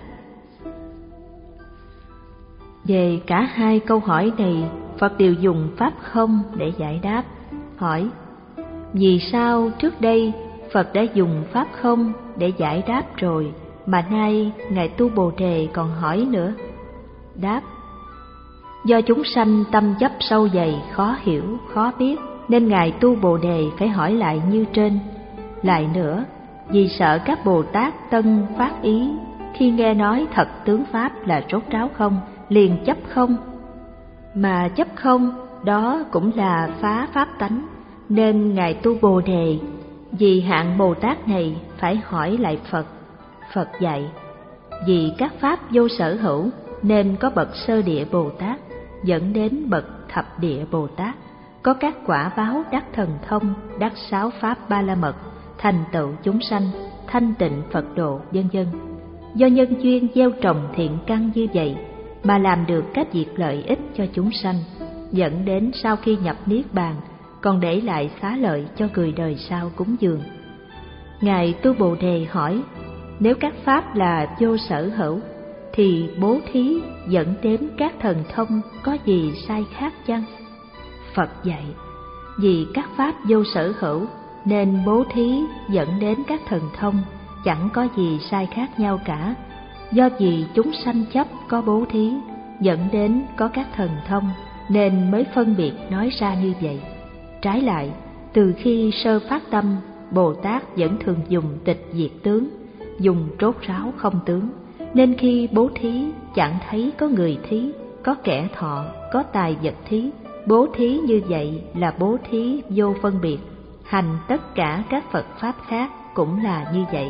Về cả hai câu hỏi này, Phật đều dùng pháp không để giải đáp. Hỏi, vì sao trước đây Phật đã dùng pháp không để giải đáp rồi, mà nay Ngài Tu Bồ Đề còn hỏi nữa? Đáp, do chúng sanh tâm chấp sâu dày, khó hiểu, khó biết, nên Ngài Tu Bồ Đề phải hỏi lại như trên. Lại nữa, vì sợ các Bồ Tát tân phát ý, khi nghe nói thật tướng pháp là rốt ráo không, liền chấp không. Mà chấp không, đó cũng là phá pháp tánh, nên Ngài Tu Bồ Đề vì hạng Bồ Tát này phải hỏi lại Phật. Phật dạy, vì các pháp vô sở hữu nên có bậc sơ địa Bồ Tát dẫn đến bậc thập địa Bồ Tát, có các quả báo đắc thần thông, đắc sáu pháp ba la mật, thành tựu chúng sanh, thanh tịnh Phật độ, vân vân. Do nhân duyên gieo trồng thiện căn như vậy mà làm được các việc lợi ích cho chúng sanh, dẫn đến sau khi nhập niết bàn còn để lại xá lợi cho người đời sau cúng dường. Ngài Tu Bồ Đề hỏi, nếu các pháp là vô sở hữu thì bố thí dẫn đến các thần thông có gì sai khác chăng? Phật dạy, vì các pháp vô sở hữu nên bố thí dẫn đến các thần thông chẳng có gì sai khác nhau cả. Do vì chúng sanh chấp có bố thí dẫn đến có các thần thông nên mới phân biệt nói ra như vậy. Trái lại, từ khi sơ phát tâm, Bồ Tát vẫn thường dùng tịch diệt tướng, dùng rốt ráo không tướng, nên khi bố thí chẳng thấy có người thí, có kẻ thọ, có tài vật thí. Bố thí như vậy là bố thí vô phân biệt, hành tất cả các Phật Pháp khác cũng là như vậy.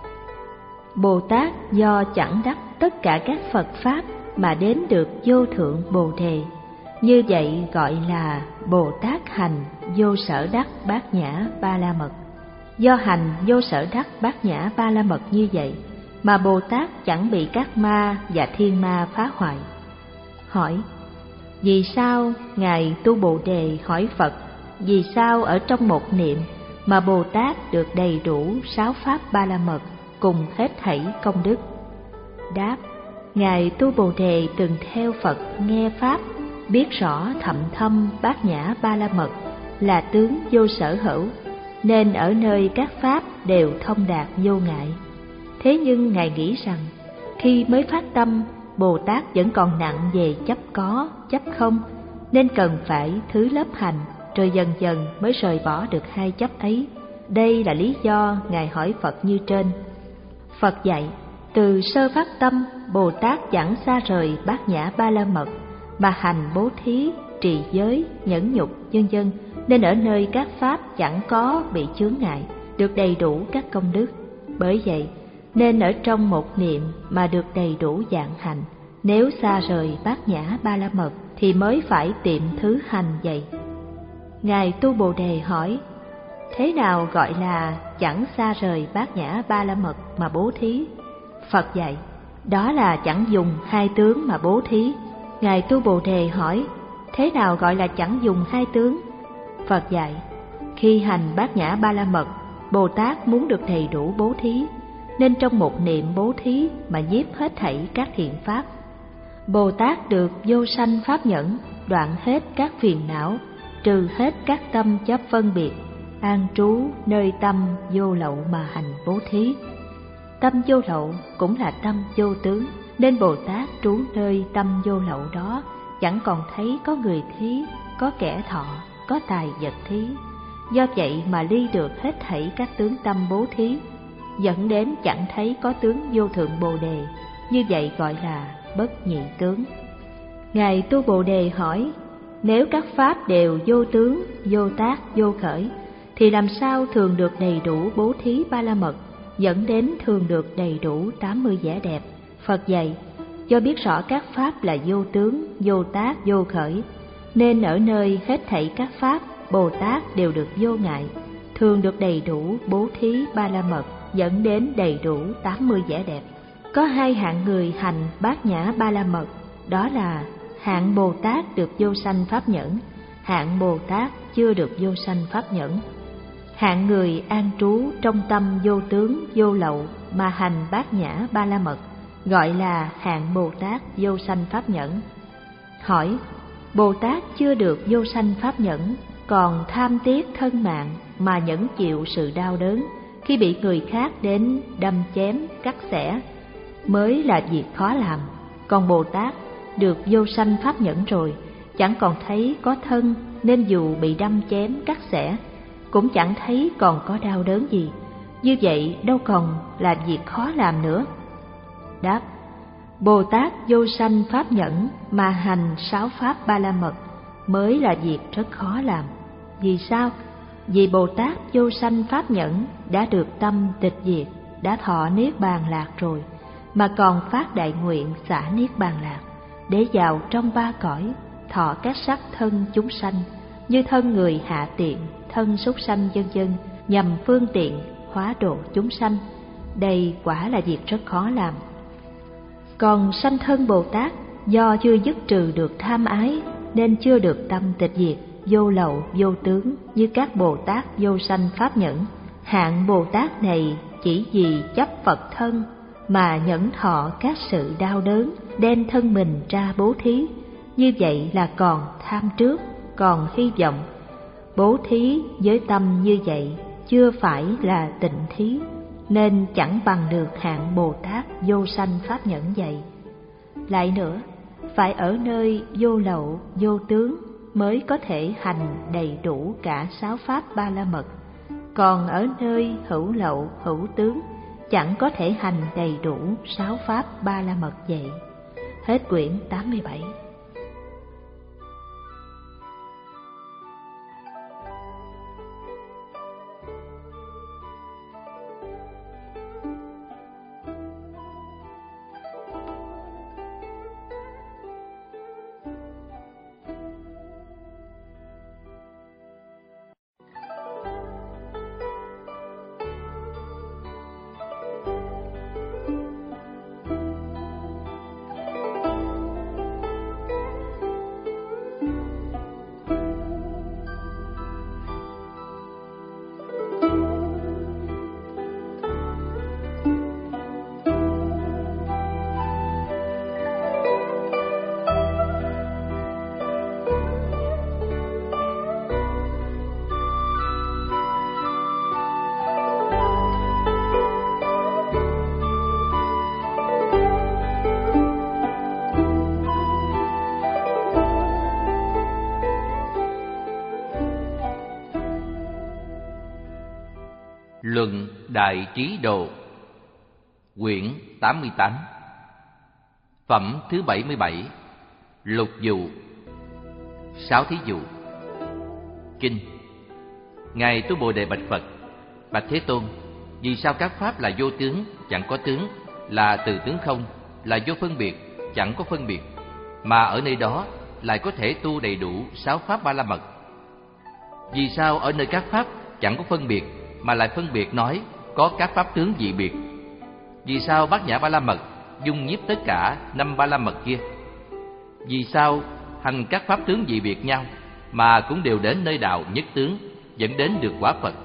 Bồ Tát do chẳng đắc tất cả các Phật Pháp mà đến được vô thượng Bồ Đề, như vậy gọi là Bồ Tát hành vô sở đắc bát nhã ba la mật. Do hành vô sở đắc bát nhã ba la mật như vậy mà Bồ Tát chẳng bị các ma và thiên ma phá hoại. Hỏi: vì sao Ngài Tu Bồ Đề hỏi Phật, vì sao ở trong một niệm mà Bồ Tát được đầy đủ sáu pháp ba la mật cùng hết thảy công đức? Đáp: Ngài Tu Bồ Đề từng theo Phật nghe pháp, biết rõ thậm thâm bát nhã ba la mật là tướng vô sở hữu, nên ở nơi các pháp đều thông đạt vô ngại. Thế nhưng Ngài nghĩ rằng khi mới phát tâm, Bồ Tát vẫn còn nặng về chấp có, chấp không, nên cần phải thứ lớp hành, rồi dần dần mới rời bỏ được hai chấp ấy. Đây là lý do Ngài hỏi Phật như trên. Phật dạy, từ sơ phát tâm, Bồ Tát chẳng xa rời bát nhã ba la mật, mà hành bố thí, trì giới, nhẫn nhục, vân vân, nên ở nơi các pháp chẳng có bị chướng ngại, được đầy đủ các công đức. Bởi vậy, nên ở trong một niệm mà được đầy đủ dạng hành. Nếu xa rời bát nhã ba la mật thì mới phải tiệm thứ hành vậy. Ngài Tu Bồ Đề hỏi: thế nào gọi là chẳng xa rời bát nhã ba la mật mà bố thí? Phật dạy: đó là chẳng dùng hai tướng mà bố thí. Ngài Tu Bồ Đề hỏi: thế nào gọi là chẳng dùng hai tướng? Phật dạy: khi hành bát nhã ba la mật, Bồ Tát muốn được đầy đủ bố thí, nên trong một niệm bố thí mà nhiếp hết thảy các thiện pháp. Bồ Tát được vô sanh pháp nhẫn, đoạn hết các phiền não, trừ hết các tâm chấp phân biệt, an trú nơi tâm vô lậu mà hành bố thí. Tâm vô lậu cũng là tâm vô tướng, nên Bồ Tát trú nơi tâm vô lậu đó, chẳng còn thấy có người thí, có kẻ thọ, có tài vật thí. Do vậy mà ly được hết thảy các tướng tâm bố thí, dẫn đến chẳng thấy có tướng vô thượng Bồ Đề. Như vậy gọi là bất nhị tướng. Ngài Tu Bồ Đề hỏi: nếu các pháp đều vô tướng, vô tác, vô khởi, thì làm sao thường được đầy đủ bố thí ba la mật, dẫn đến thường được đầy đủ tám mươi vẻ đẹp? Phật dạy: do biết rõ các pháp là vô tướng, vô tác, vô khởi, nên ở nơi hết thảy các pháp, Bồ Tát đều được vô ngại, thường được đầy đủ bố thí ba la mật, dẫn đến đầy đủ tám mươi vẻ đẹp. Có hai hạng người hành bát nhã ba la mật, đó là hạng Bồ Tát được vô sanh pháp nhẫn, hạng Bồ Tát chưa được vô sanh pháp nhẫn. Hạng người an trú trong tâm vô tướng, vô lậu mà hành bát nhã ba la mật, gọi là hạng Bồ Tát vô sanh pháp nhẫn. Hỏi: Bồ Tát chưa được vô sanh pháp nhẫn, còn tham tiếc thân mạng mà nhẫn chịu sự đau đớn khi bị người khác đến đâm chém, cắt xẻ, mới là việc khó làm. Còn Bồ Tát được vô sanh pháp nhẫn rồi, chẳng còn thấy có thân, nên dù bị đâm chém, cắt xẻ, cũng chẳng thấy còn có đau đớn gì. Như vậy đâu còn là việc khó làm nữa. Đáp: Bồ Tát vô sanh pháp nhẫn mà hành sáu pháp ba la mật mới là việc rất khó làm. Vì sao? Vì Bồ Tát vô sanh pháp nhẫn đã được tâm tịch diệt, đã thọ niết bàn lạc rồi, mà còn phát đại nguyện xả niết bàn lạc, để vào trong ba cõi, thọ các sắc thân chúng sanh, như thân người hạ tiện, thân súc sanh vân vân, nhằm phương tiện hóa độ chúng sanh. Đây quả là việc rất khó làm. Còn sanh thân Bồ Tát do chưa dứt trừ được tham ái, nên chưa được tâm tịch diệt, vô lậu, vô tướng như các Bồ Tát vô sanh pháp nhẫn. Hạng Bồ Tát này chỉ vì chấp Phật thân mà nhẫn thọ các sự đau đớn, đem thân mình ra bố thí. Như vậy là còn tham trước, còn hy vọng. Bố thí với tâm như vậy chưa phải là tịnh thí, nên chẳng bằng được hạng Bồ Tát vô sanh pháp nhẫn vậy. Lại nữa, phải ở nơi vô lậu, vô tướng, mới có thể hành đầy đủ cả sáu pháp ba la mật. Còn ở nơi hữu lậu hữu tướng chẳng có thể hành đầy đủ sáu pháp ba la mật vậy. Hết quyển tám mươi bảy.
Luận Đại Trí Độ, quyển tám mươi tám, phẩm thứ bảy mươi bảy, lục dụ. Sáu thí dụ. Kinh. Ngài Tu Bồ Đề bạch Phật: Bạch Thế Tôn, vì sao các pháp là vô tướng, chẳng có tướng, là từ tướng không, là vô phân biệt, chẳng có phân biệt, mà ở nơi đó lại có thể tu đầy đủ sáu pháp ba la mật? Vì sao ở nơi các pháp chẳng có phân biệt mà lại phân biệt nói có các pháp tướng dị biệt? Vì sao Bát Nhã Ba La Mật dung nhiếp tất cả năm ba la mật kia? Vì sao hành các pháp tướng dị biệt nhau mà cũng đều đến nơi đạo nhất tướng, dẫn đến được quả Phật?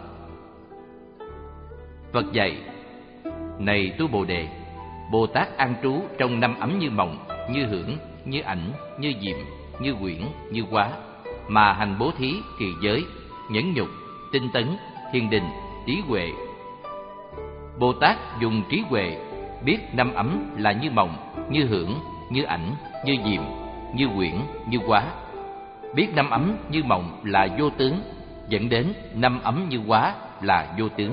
Phật dạy: Này Tu Bồ Đề, Bồ Tát an trú trong năm ấm như mộng, như hưởng, như ảnh, như diệm, như quyển, như hóa, mà hành bố thí, trì giới, nhẫn nhục, tinh tấn, thiền định, trí huệ. Bồ Tát dùng trí huệ biết năm ấm là như mộng, như hưởng, như ảnh, như diệm, như quyển, như hóa. Biết năm ấm như mộng là vô tướng, dẫn đến năm ấm như hóa là vô tướng.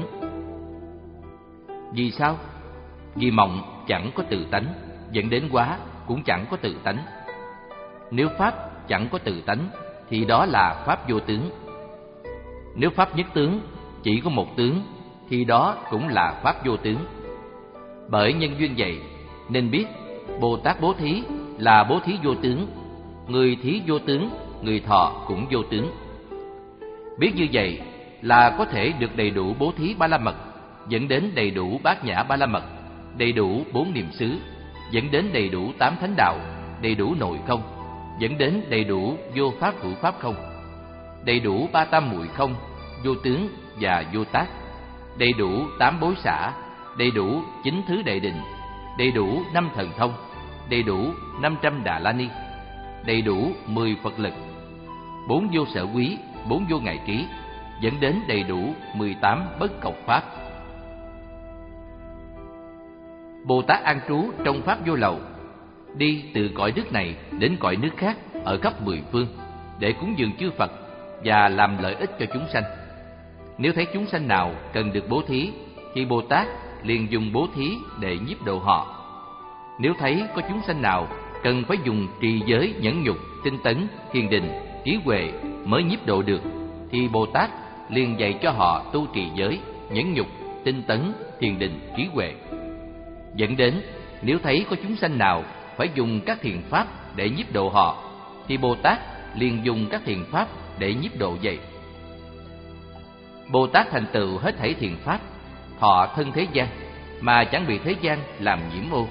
Vì sao? Vì mộng chẳng có tự tánh, dẫn đến hóa cũng chẳng có tự tánh. Nếu pháp chẳng có tự tánh thì đó là pháp vô tướng. Nếu pháp nhất tướng, chỉ có một tướng, thì đó cũng là pháp vô tướng. Bởi nhân duyên vậy nên biết Bồ Tát bố thí là bố thí vô tướng, người thí vô tướng, người thọ cũng vô tướng. Biết như vậy là có thể được đầy đủ bố thí ba la mật, dẫn đến đầy đủ bát nhã ba la mật, đầy đủ bốn niệm xứ, dẫn đến đầy đủ tám thánh đạo, đầy đủ nội không, dẫn đến đầy đủ vô pháp hữu pháp không, đầy đủ ba tam muội không, vô tướng và vô tác, đầy đủ tám bối xả, đầy đủ chín thứ đệ định, đầy đủ năm thần thông, đầy đủ năm trăm đà la ni, đầy đủ mười Phật lực, bốn vô sở quý, bốn vô ngại trí, dẫn đến đầy đủ mười tám bất cộc pháp. Bồ Tát an trú trong pháp vô lậu, đi từ cõi nước này đến cõi nước khác ở khắp mười phương để cúng dường chư Phật và làm lợi ích cho chúng sanh. Nếu thấy chúng sanh nào cần được bố thí thì Bồ Tát liền dùng bố thí để nhiếp độ họ. Nếu thấy có chúng sanh nào cần phải dùng trì giới, nhẫn nhục, tinh tấn, thiền định, trí huệ mới nhiếp độ được thì Bồ Tát liền dạy cho họ tu trì giới, nhẫn nhục, tinh tấn, thiền định, trí huệ. Dẫn đến nếu thấy có chúng sanh nào phải dùng các thiền pháp để nhiếp độ họ thì Bồ Tát liền dùng các thiền pháp để nhiếp độ vậy. Bồ Tát thành tựu hết thảy thiền pháp, thọ thân thế gian mà chẳng bị thế gian làm nhiễm ô.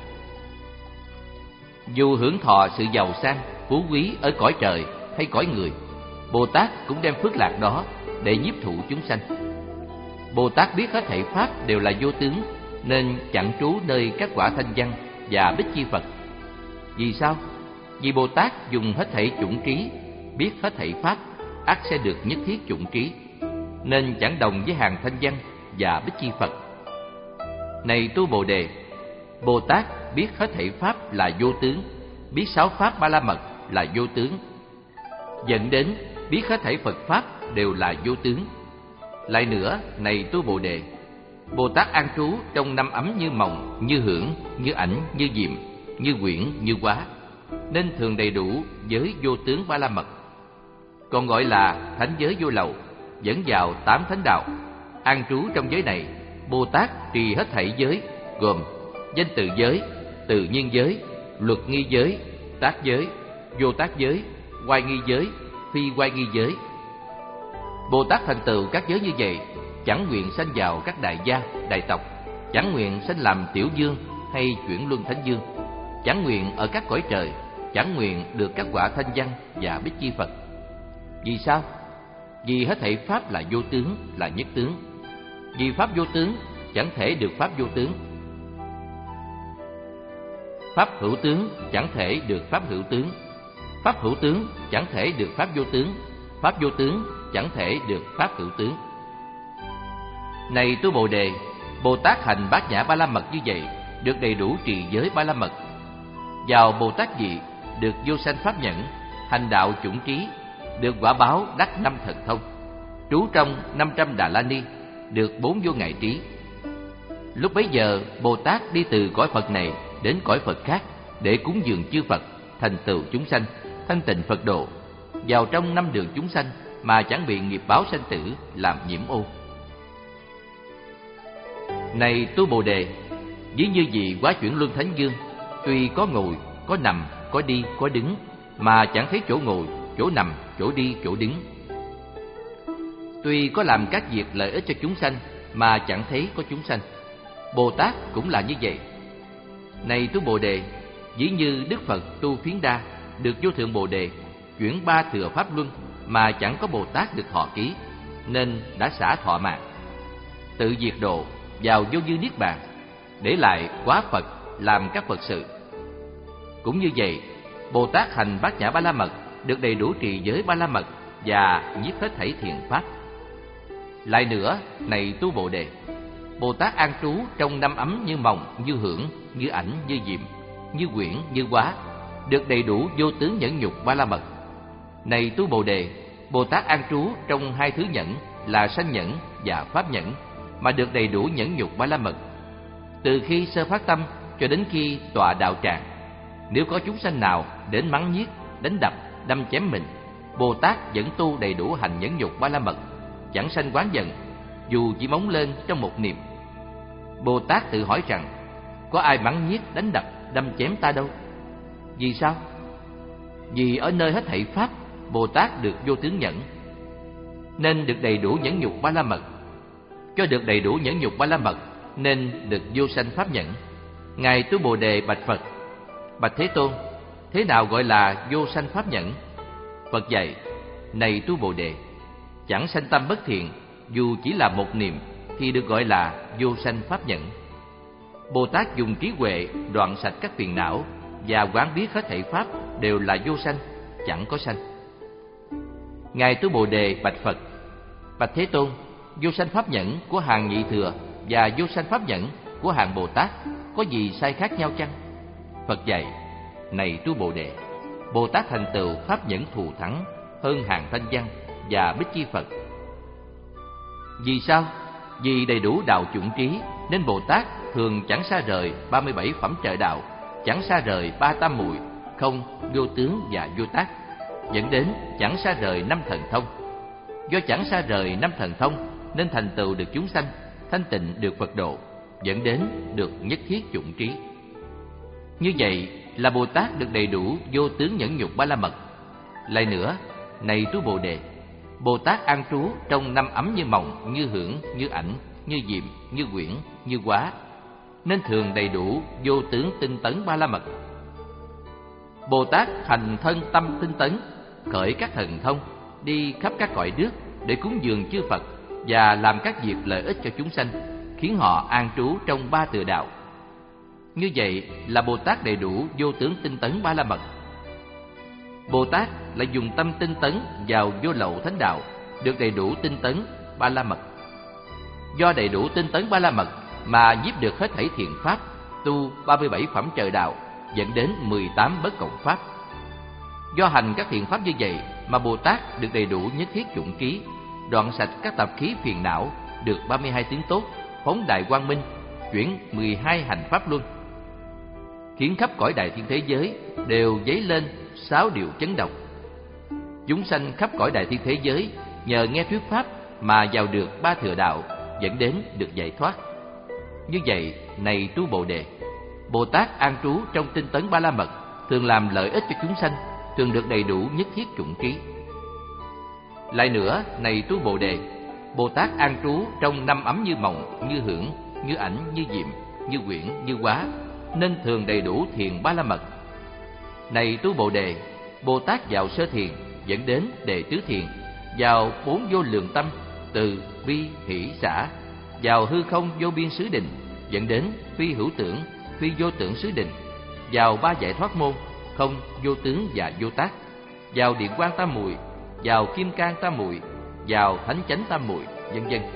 Dù hưởng thọ sự giàu sang, phú quý ở cõi trời hay cõi người, Bồ Tát cũng đem phước lạc đó để nhiếp thụ chúng sanh. Bồ Tát biết hết thảy pháp đều là vô tướng nên chẳng trú nơi các quả thanh văn và bích chi Phật. Vì sao? Vì Bồ Tát dùng hết thảy chủng trí, biết hết thảy pháp, ắt sẽ được nhất thiết chủng trí, nên chẳng đồng với hàng thanh văn và bích chi Phật. Này Tu Bồ Đề, Bồ Tát biết hết thảy pháp là vô tướng, biết sáu pháp ba la mật là vô tướng. dẫn đến biết hết thảy Phật Pháp đều là vô tướng. Lại nữa, này tu Bồ Đề, Bồ Tát an trú trong năm ấm như mộng, như hưởng, như ảnh, như diệm, như quyển, như hóa, nên thường đầy đủ giới vô tướng ba la mật, còn gọi là thánh giới vô lậu, dẫn vào tám thánh đạo. An trú trong giới này, Bồ Tát trì hết thảy giới, gồm danh từ giới, tự nhiên giới, luật nghi giới, tác giới, vô tác giới, oai nghi giới, phi oai nghi giới. Bồ Tát thành tựu các giới như vậy, chẳng nguyện sanh vào các đại gia, đại tộc, chẳng nguyện sanh làm tiểu dương hay chuyển luân thánh dương, chẳng nguyện ở các cõi trời, chẳng nguyện được các quả thanh văn và bích chi Phật. Vì sao? Vì hết thảy pháp là vô tướng, là nhất tướng. Vì pháp vô tướng chẳng thể được pháp vô tướng, pháp hữu tướng chẳng thể được pháp hữu tướng, pháp hữu tướng chẳng thể được pháp vô tướng, pháp vô tướng chẳng thể được pháp hữu tướng. Này tu Bồ Đề, Bồ Tát hành bát nhã ba la mật như vậy, được đầy đủ trì giới ba la mật. Vào Bồ Tát vị, được vô sanh pháp nhẫn, hành đạo chủng trí, được quả báo đắc năm thần thông, trú trong năm trăm Đà La Ni, được bốn vô ngại trí. Lúc bấy giờ, Bồ Tát đi từ cõi Phật này đến cõi Phật khác để cúng dường chư Phật, thành tựu chúng sanh, thanh tịnh Phật độ, vào trong năm đường chúng sanh mà chẳng bị nghiệp báo sanh tử làm nhiễm ô. Này tu Bồ Đề, ví như vị hóa chuyển luân thánh dương, tuy có ngồi, có nằm, có đi, có đứng, mà chẳng thấy chỗ ngồi, chỗ nằm, chỗ đi, chỗ đứng. Tuy có làm các việc lợi ích cho chúng sanh, mà chẳng thấy có chúng sanh. Bồ Tát cũng là như vậy. Này tu Bồ Đề, ví như Đức Phật tu Phiến Đa, được vô thượng Bồ Đề, chuyển ba thừa pháp luân, mà chẳng có Bồ Tát được thọ ký, nên đã xả thọ mạng, tự diệt độ vào vô dư niết bàn, để lại quá Phật làm các Phật sự. Cũng như vậy, Bồ Tát hành bát nhã ba la mật, được đầy đủ trì giới ba la mật và nhiếp hết thảy thiện pháp. Lại nữa, này tu Bồ Đề, Bồ Tát an trú trong năm ấm như mộng, như hưởng, như ảnh, như diệm, như quyển, như hóa, được đầy đủ vô tướng nhẫn nhục ba la mật. Này tu Bồ Đề, Bồ Tát an trú trong hai thứ nhẫn là sanh nhẫn và pháp nhẫn, mà được đầy đủ nhẫn nhục ba la mật. Từ khi sơ phát tâm cho đến khi tọa đạo tràng, nếu có chúng sanh nào đến mắng nhiếc, đánh đập, đâm chém mình, Bồ Tát vẫn tu đầy đủ hành nhẫn nhục ba la mật, chẳng sanh oán giận, dù chỉ móng lên trong một niệm. Bồ Tát tự hỏi rằng, có ai mắng nhiếc, đánh đập, đâm chém ta đâu? Vì sao? Vì ở nơi hết thảy pháp, Bồ Tát được vô tướng nhẫn, nên được đầy đủ nhẫn nhục ba la mật. Cho được đầy đủ nhẫn nhục ba la mật, nên được vô sanh pháp nhẫn. Ngài tu Bồ Đề bạch Phật: Bạch Thế Tôn, thế nào gọi là vô sanh pháp nhẫn? Phật dạy: Này tu Bồ Đề, chẳng sanh tâm bất thiện, dù chỉ là một niệm, thì được gọi là vô sanh pháp nhẫn. Bồ Tát dùng trí huệ đoạn sạch các phiền não và quán biết hết thảy pháp đều là vô sanh, chẳng có sanh. Ngài tu Bồ Đề bạch Phật: Bạch Thế Tôn, vô sanh pháp nhẫn của hàng nhị thừa và vô sanh pháp nhẫn của hàng Bồ Tát có gì sai khác nhau chăng? Phật dạy: Này tu Bồ Đề, Bồ Tát thành tựu pháp nhẫn thù thắng hơn hàng thanh văn và bích chi Phật. Vì sao? Vì đầy đủ đạo chủng trí, nên Bồ Tát thường chẳng xa rời ba mươi bảy phẩm trợ đạo, chẳng xa rời ba tam muội, không, vô tướng và vô tác, dẫn đến chẳng xa rời năm thần thông. Do chẳng xa rời năm thần thông, nên thành tựu được chúng sanh, thanh tịnh được Phật độ, dẫn đến được nhất thiết chủng trí. Như vậy là Bồ Tát được đầy đủ vô tướng nhẫn nhục ba la mật. Lại nữa, này tu Bồ Đề, Bồ Tát an trú trong năm ấm như mộng, như hưởng, như ảnh, như diệm, như quyển, như hóa, nên thường đầy đủ vô tướng tinh tấn ba la mật. Bồ Tát hành thân tâm tinh tấn, khởi các thần thông, đi khắp các cõi nước để cúng dường chư Phật và làm các việc lợi ích cho chúng sanh, khiến họ an trú trong ba tự đạo. Như vậy là Bồ Tát đầy đủ vô tướng tinh tấn ba la mật. Bồ Tát lại dùng tâm tinh tấn vào vô lậu thánh đạo, được đầy đủ tinh tấn ba la mật. Do đầy đủ tinh tấn ba la mật mà nhiếp được hết thảy thiện pháp, tu ba mươi bảy phẩm trời đạo, dẫn đến mười tám bất cộng pháp. Do hành các thiện pháp như vậy mà Bồ Tát được đầy đủ nhất thiết chủng trí, đoạn sạch các tập khí phiền não, được ba mươi hai tướng tốt, phóng đại quang minh, chuyển mười hai hành pháp luân, khiến khắp cõi đại thiên thế giới đều dấy lên sáu điều chấn động. Chúng sanh khắp cõi đại thiên thế giới nhờ nghe thuyết pháp mà vào được ba thừa đạo, dẫn đến được giải thoát. Như vậy, này tu Bồ Đề, Bồ Tát an trú trong tinh tấn Ba La Mật thường làm lợi ích cho chúng sanh, thường được đầy đủ nhất thiết chủng trí. Lại nữa, này tu Bồ Đề, Bồ Tát an trú trong năm ấm như mộng, như hưởng, như ảnh, như diệm, như quyển, như hóa, nên thường đầy đủ thiền Ba La Mật. Này tu Bồ Đề, Bồ Tát vào sơ thiền dẫn đến đệ tứ thiền, vào bốn vô lượng tâm, từ bi hỷ xả, vào hư không vô biên xứ định dẫn đến phi hữu tưởng, phi vô tưởng xứ định, vào ba giải thoát môn, không, vô tướng và vô tác, vào điện quang tam muội, vào kim cang tam muội, vào thánh chánh tam muội, vân vân.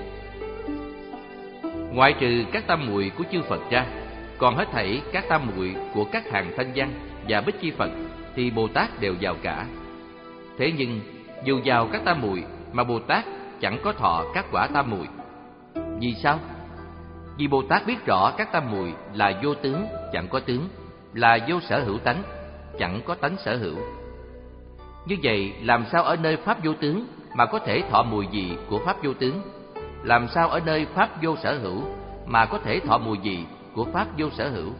Ngoại trừ các tam muội của chư Phật ra, còn hết thảy các tam muội của các hàng thanh văn và bích chi Phật thì Bồ Tát đều vào cả. Thế nhưng dù vào các tam muội mà Bồ Tát chẳng có thọ các quả tam muội. Vì sao? Vì Bồ Tát biết rõ các tam muội là vô tướng, chẳng có tướng, là vô sở hữu tánh, chẳng có tánh sở hữu. Như vậy, làm sao ở nơi pháp vô tướng mà có thể thọ mùi vị của pháp vô tướng? Làm sao ở nơi pháp vô sở hữu mà có thể thọ mùi vị của pháp vô sở hữu?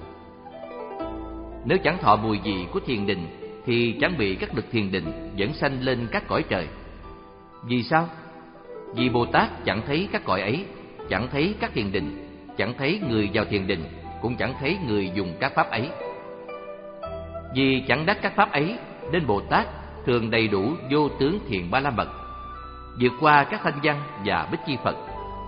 Nếu chẳng thọ mùi vị của thiền định thì chẳng bị các lực thiền định dẫn sanh lên các cõi trời. Vì sao? Vì Bồ Tát chẳng thấy các cõi ấy, chẳng thấy các thiền định, chẳng thấy người vào thiền định, cũng chẳng thấy người dùng các pháp ấy. Vì chẳng đắc các pháp ấy, nên Bồ Tát thường đầy đủ vô tướng thiền Ba La Mật, vượt qua các thanh văn và bích chi Phật.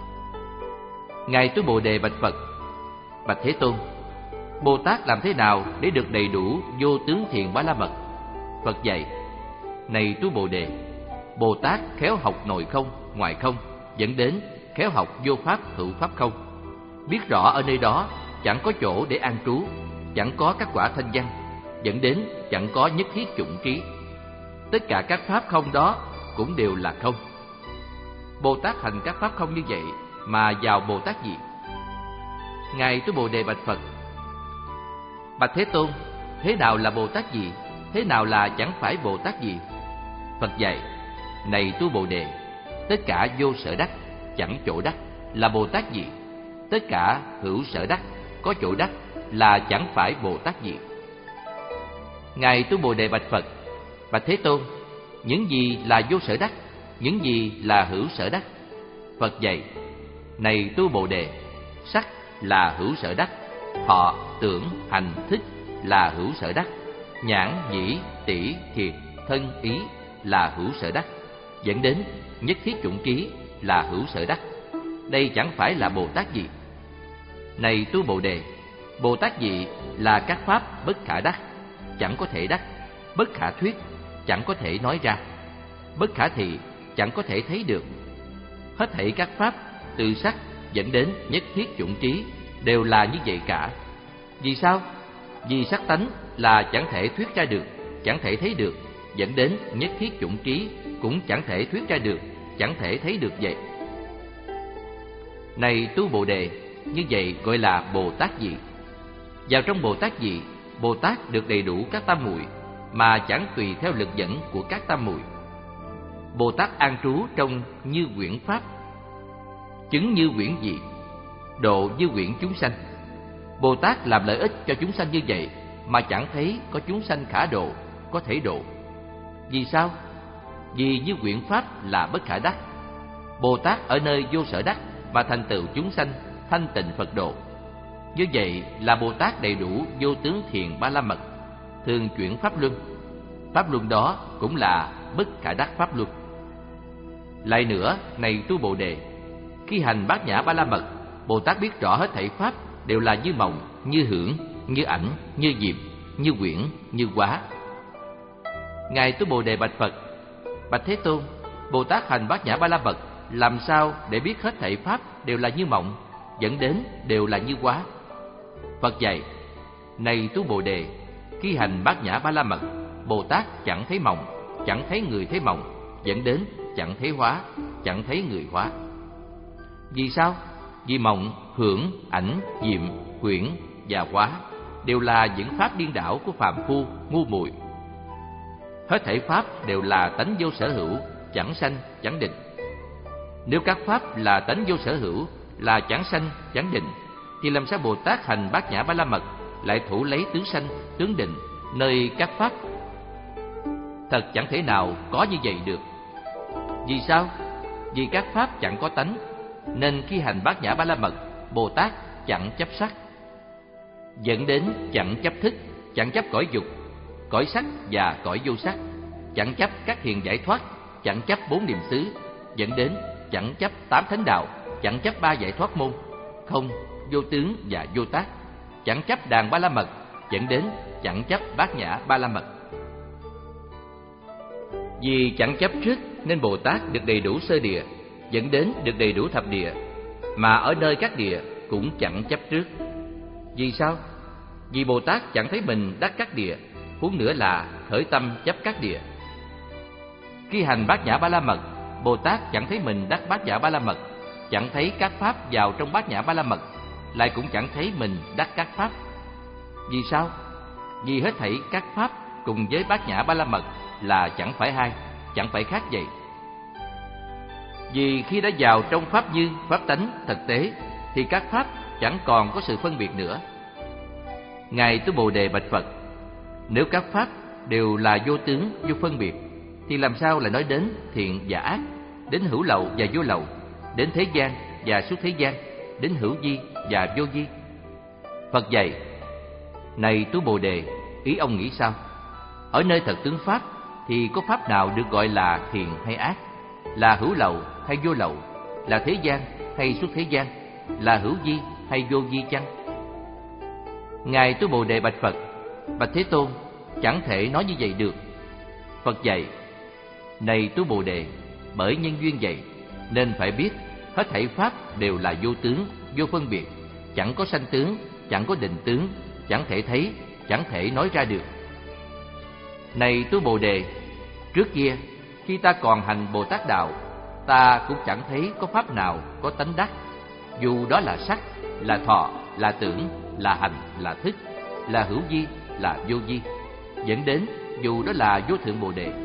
Ngài tu Bồ Đề bạch Phật: Bạch Thế Tôn, Bồ Tát làm thế nào để được đầy đủ vô tướng thiền Ba La Mật? Phật dạy: Này tu Bồ Đề, Bồ Tát khéo học nội không, ngoại không, dẫn đến khéo học vô pháp hữu pháp không. Biết rõ ở nơi đó chẳng có chỗ để an trú, chẳng có các quả thanh văn, dẫn đến chẳng có nhất thiết chủng trí. Tất cả các pháp không đó cũng đều là không. Bồ Tát hành các pháp không như vậy mà vào Bồ Tát gì? Ngài tu Bồ Đề bạch Phật: Bạch Thế Tôn, thế nào là Bồ Tát gì? Thế nào là chẳng phải Bồ Tát gì? Phật dạy: Này tu Bồ Đề, tất cả vô sở đắc, chẳng chỗ đắc là Bồ Tát gì? Tất cả hữu sở đắc, có chỗ đắc là chẳng phải Bồ Tát gì? Ngài tu Bồ Đề bạch Phật: Bạch Thế Tôn, những gì là vô sở đắc, những gì là hữu sở đắc? Phật dạy: Này tu Bồ Đề, sắc là hữu sở đắc, thọ, tưởng, hành, thích là hữu sở đắc, nhãn, nhĩ, tỷ, thiệt, thân, ý là hữu sở đắc, dẫn đến nhất thiết chủng trí là hữu sở đắc. Đây chẳng phải là Bồ Tát gì? Này tu Bồ Đề, Bồ Tát gì là các pháp bất khả đắc, chẳng có thể đắc, bất khả thuyết, chẳng có thể nói ra, bất khả thị, chẳng có thể thấy được. Hết thảy các pháp từ sắc dẫn đến nhất thiết chủng trí đều là như vậy cả. Vì sao? Vì sắc tánh là chẳng thể thuyết ra được, chẳng thể thấy được, dẫn đến nhất thiết chủng trí cũng chẳng thể thuyết ra được, chẳng thể thấy được vậy. Này tu Bồ Đề, như vậy gọi là Bồ Tát gì? Vào trong Bồ Tát gì, Bồ Tát được đầy đủ các tam muội mà chẳng tùy theo lực dẫn của các tam muội. Bồ Tát an trú trong như quyển pháp, chứng như quyển dị, độ như quyển chúng sanh. Bồ Tát làm lợi ích cho chúng sanh như vậy mà chẳng thấy có chúng sanh khả độ, có thể độ. Vì sao? Vì như quyển pháp là bất khả đắc. Bồ Tát ở nơi vô sở đắc mà thành tựu chúng sanh thanh tịnh Phật độ. Như vậy là Bồ Tát đầy đủ vô tướng thiền Ba La Mật, thường chuyển pháp luân. Pháp luân đó cũng là bất khả đắc pháp luân. Lại nữa, này tu Bồ Đề, khi hành bát nhã Ba La Mật, Bồ Tát biết rõ hết thảy pháp đều là như mộng, như hưởng, như ảnh, như diệm, như quyển, như hóa. Ngài tu Bồ Đề bạch Phật: Bạch Thế Tôn, Bồ Tát hành bát nhã Ba La Mật làm sao để biết hết thảy pháp đều là như mộng, dẫn đến đều là như hóa? Phật dạy: Này tu Bồ Đề, khi hành bát nhã Ba La Mật, Bồ Tát chẳng thấy mộng, chẳng thấy người thấy mộng, dẫn đến chẳng thấy hóa, chẳng thấy người hóa. Vì sao? Vì mộng, hưởng, ảnh, diệm, quyển và hóa đều là những pháp điên đảo của phàm phu ngu muội. Hết thảy pháp đều là tánh vô sở hữu, chẳng sanh chẳng định. Nếu các pháp là tánh vô sở hữu, là chẳng sanh chẳng định, thì làm sao Bồ Tát hành Bát Nhã Ba La Mật lại thủ lấy tướng sanh, tướng định nơi các pháp? Thật chẳng thể nào có như vậy được. Vì sao? Vì các pháp chẳng có tánh, nên khi hành Bát Nhã Ba La Mật, Bồ Tát chẳng chấp sắc, dẫn đến chẳng chấp thức, chẳng chấp cõi dục, cõi sắc và cõi vô sắc, chẳng chấp các thiền giải thoát, chẳng chấp bốn niệm xứ, dẫn đến chẳng chấp tám thánh đạo, chẳng chấp ba giải thoát môn, không, vô tướng và vô tác, chẳng chấp đàn Ba La Mật, dẫn đến chẳng chấp Bát Nhã Ba La Mật. Vì chẳng chấp trước nên Bồ Tát được đầy đủ sơ địa, dẫn đến được đầy đủ thập địa, mà ở nơi các địa cũng chẳng chấp trước. Vì sao? Vì Bồ Tát chẳng thấy mình đắc các địa, huống nữa là khởi tâm chấp các địa. Khi hành Bát Nhã Ba La Mật, Bồ Tát chẳng thấy mình đắc Bát Nhã Ba La Mật, chẳng thấy các pháp vào trong Bát Nhã Ba La Mật, lại cũng chẳng thấy mình đắc các pháp. Vì sao? Vì hết thảy các pháp cùng với Bát Nhã Ba La Mật là chẳng phải hai, chẳng phải khác vậy. Vì khi đã vào trong pháp như, pháp tánh, thực tế, thì các pháp chẳng còn có sự phân biệt nữa. Ngài Tu Bồ Đề bạch Phật: nếu các pháp đều là vô tướng, vô phân biệt, thì làm sao lại nói đến thiện và ác, đến hữu lậu và vô lậu, đến thế gian và xuất thế gian, đến hữu vi và vô vi? Phật dạy: này Tu Bồ Đề, ý ông nghĩ sao? Ở nơi thật tướng pháp thì có pháp nào được gọi là thiện hay ác, là hữu lậu hay vô lậu, là thế gian hay xuất thế gian, là hữu vi hay vô vi chăng? Ngài Tu Bồ Đề bạch Phật: bạch Thế Tôn, chẳng thể nói như vậy được. Phật dạy: này Tu Bồ Đề, bởi nhân duyên vậy nên phải biết hết thảy pháp đều là vô tướng, vô phân biệt, chẳng có sanh tướng, chẳng có định tướng, chẳng thể thấy, chẳng thể nói ra được. Này Tu Bồ Đề, trước kia khi ta còn hành Bồ Tát đạo, ta cũng chẳng thấy có pháp nào có tánh đắc, dù đó là sắc, là thọ, là tưởng, là hành, là thức, là hữu vi, là vô vi, dẫn đến dù đó là vô thượng Bồ Đề.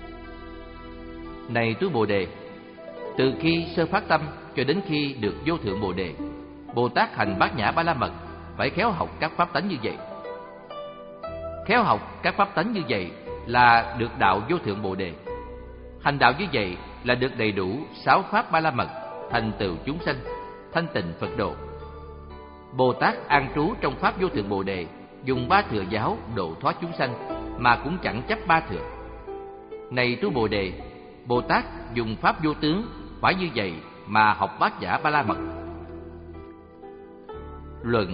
Này Tu Bồ Đề, từ khi sơ phát tâm cho đến khi được vô thượng Bồ Đề, Bồ Tát hành Bát Nhã Ba La Mật phải khéo học các pháp tánh như vậy. Khéo học các pháp tánh như vậy là được đạo vô thượng Bồ Đề. Hành đạo như vậy là được đầy đủ sáu pháp Ba La Mật, thành tựu chúng sanh, thanh tịnh Phật độ. Bồ Tát an trú trong pháp vô thượng Bồ Đề, dùng ba thừa giáo độ thoát chúng sanh, mà cũng chẳng chấp ba thừa. Này Tu Bồ Đề, Bồ Tát dùng pháp vô tướng phải như vậy mà học Bát Nhã Ba La Mật. Luận: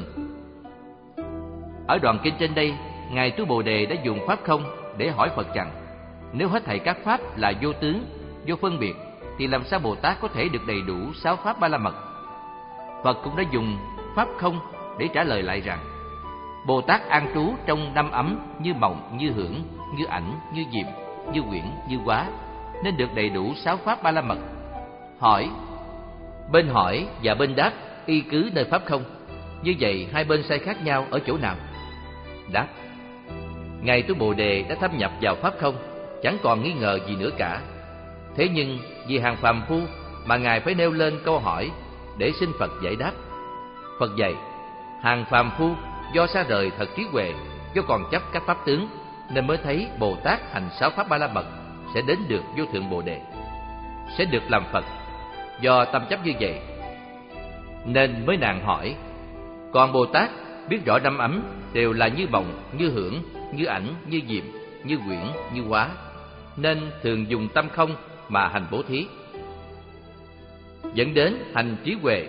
ở đoạn kinh trên đây, Ngài Tu Bồ Đề đã dùng pháp không để hỏi Phật rằng: nếu hết thảy các pháp là vô tướng, vô phân biệt, thì làm sao Bồ Tát có thể được đầy đủ sáu pháp Ba La Mật? Phật cũng đã dùng pháp không để trả lời lại rằng: Bồ Tát an trú trong năm ấm như mộng, như hưởng, như ảnh, như diệm, như quyển, như hóa, nên được đầy đủ sáu pháp Ba La Mật. Hỏi: bên hỏi và bên đáp y cứ nơi pháp không, như vậy hai bên sai khác nhau ở chỗ nào? Đáp: Ngài Tu Bồ Đề đã thâm nhập vào pháp không, chẳng còn nghi ngờ gì nữa cả. Thế nhưng vì hàng phàm phu mà Ngài phải nêu lên câu hỏi để xin Phật giải đáp. Phật dạy: hàng phàm phu do xa rời thật trí huệ, do còn chấp các pháp tướng, nên mới thấy Bồ Tát hành sáu pháp Ba La Mật sẽ đến được vô thượng Bồ Đề, sẽ được làm Phật. Do tâm chấp như vậy nên mới nàng hỏi. Còn Bồ Tát biết rõ năm ấm đều là như mộng, như hưởng, như ảnh, như diệm, như quyển, như hóa, nên thường dùng tâm không mà hành bố thí, dẫn đến hành trí huệ.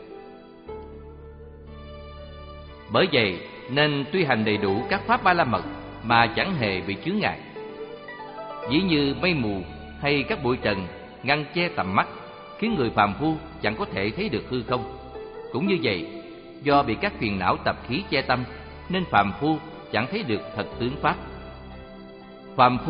Bởi vậy nên tuy hành đầy đủ các pháp Ba La Mật mà chẳng hề bị chướng ngại. Ví như mây mù hay các bụi trần ngăn che tầm mắt, khiến người phàm phu chẳng có thể thấy được hư không. Cũng như vậy, do bị các phiền não tập khí che tâm, nên phàm phu chẳng thấy được thật tướng pháp. Phàm phu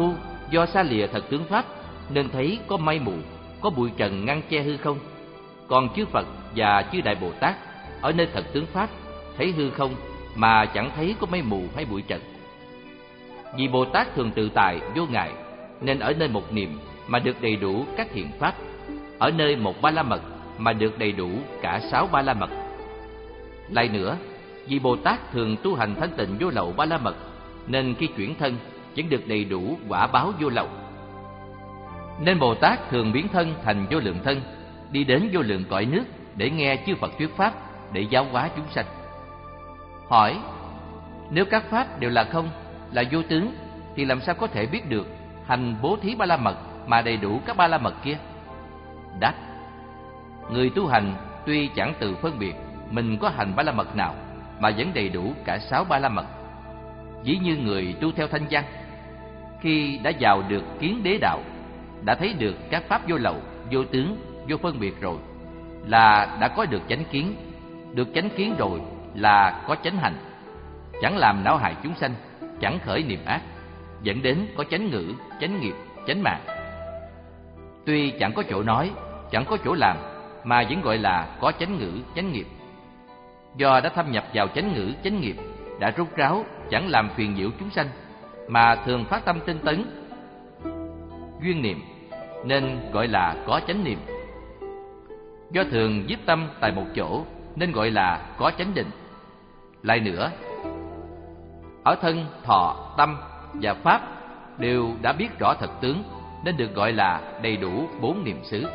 do xa lìa thật tướng Pháp nên thấy có mây mù, có bụi trần ngăn che hư không. Còn chư Phật và chư Đại Bồ Tát ở nơi thật tướng Pháp thấy hư không mà chẳng thấy có mây mù hay bụi trần. Vì Bồ Tát thường tự tại vô ngại nên ở nơi một niệm mà được đầy đủ các thiện pháp, ở nơi một ba la mật mà được đầy đủ cả sáu ba la mật. Lại nữa, vì Bồ Tát thường tu hành thanh tịnh vô lậu ba la mật nên khi chuyển thân vẫn được đầy đủ quả báo vô lậu. Nên Bồ Tát thường biến thân thành vô lượng thân, đi đến vô lượng cõi nước để nghe chư Phật thuyết pháp, để giáo hóa chúng sanh. Hỏi: nếu các pháp đều là không, là vô tướng, thì làm sao có thể biết được hành bố thí ba la mật mà đầy đủ các ba la mật kia? Đáp: người tu hành tuy chẳng tự phân biệt mình có hành ba la mật nào mà vẫn đầy đủ cả sáu ba la mật. Ví như người tu theo thanh văn, khi đã vào được kiến đế đạo, đã thấy được các pháp vô lậu, vô tướng, vô phân biệt rồi, là đã có được chánh kiến. Được chánh kiến rồi là có chánh hành, chẳng làm não hại chúng sanh, chẳng khởi niệm ác, dẫn đến có chánh ngữ, chánh nghiệp, chánh mạng. Tuy chẳng có chỗ nói, chẳng có chỗ làm, mà vẫn gọi là có chánh ngữ, chánh nghiệp. Do đã thâm nhập vào chánh ngữ, chánh nghiệp, đã rốt ráo, chẳng làm phiền nhiễu chúng sanh, mà thường phát tâm tinh tấn, duyên niệm, nên gọi là có chánh niệm. Do thường nhiếp tâm tại một chỗ nên gọi là có chánh định. Lại nữa, ở thân, thọ, tâm và pháp đều đã biết rõ thật tướng nên được gọi là đầy đủ bốn niệm xứ.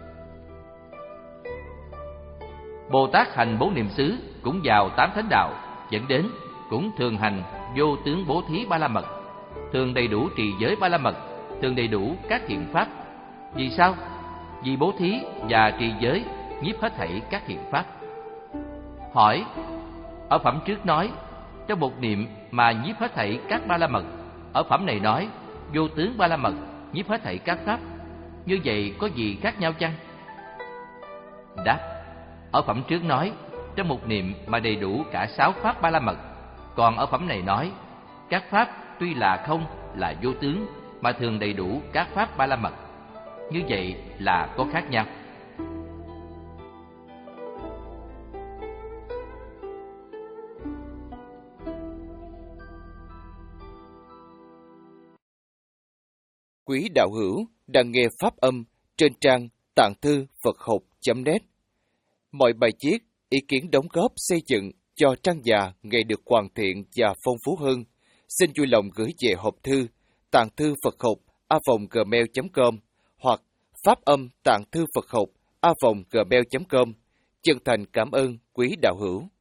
Bồ Tát hành bốn niệm xứ cũng vào tám thánh đạo, dẫn đến cũng thường hành vô tướng bố thí ba la mật, thường đầy đủ trì giới ba la mật, thường đầy đủ các thiện pháp. Vì sao? Vì bố thí và trì giới nhiếp hết thảy các thiện pháp. Hỏi: ở phẩm trước nói trong một niệm mà nhiếp hết thảy các ba la mật, ở phẩm này nói vô tướng ba la mật nhiếp hết thảy các pháp, như vậy có gì khác nhau chăng? Đáp: ở phẩm trước nói trong một niệm mà đầy đủ cả sáu pháp ba la mật, còn ở phẩm này nói các pháp tuy là không, là vô tướng, mà thường đầy đủ các pháp ba la mật, như vậy là có khác nhau.
Quý đạo hữu đang nghe pháp âm trên trang tạng thư Phật học chấm net. Mọi bài viết, ý kiến đóng góp xây dựng cho trang già ngày được hoàn thiện và phong phú hơn, xin vui lòng gửi về hộp thư tạng thư Phật học a vòng gmail chấm com hoặc pháp âm tạng thư Phật học a vòng gmail chấm com. Chân thành cảm ơn quý đạo hữu.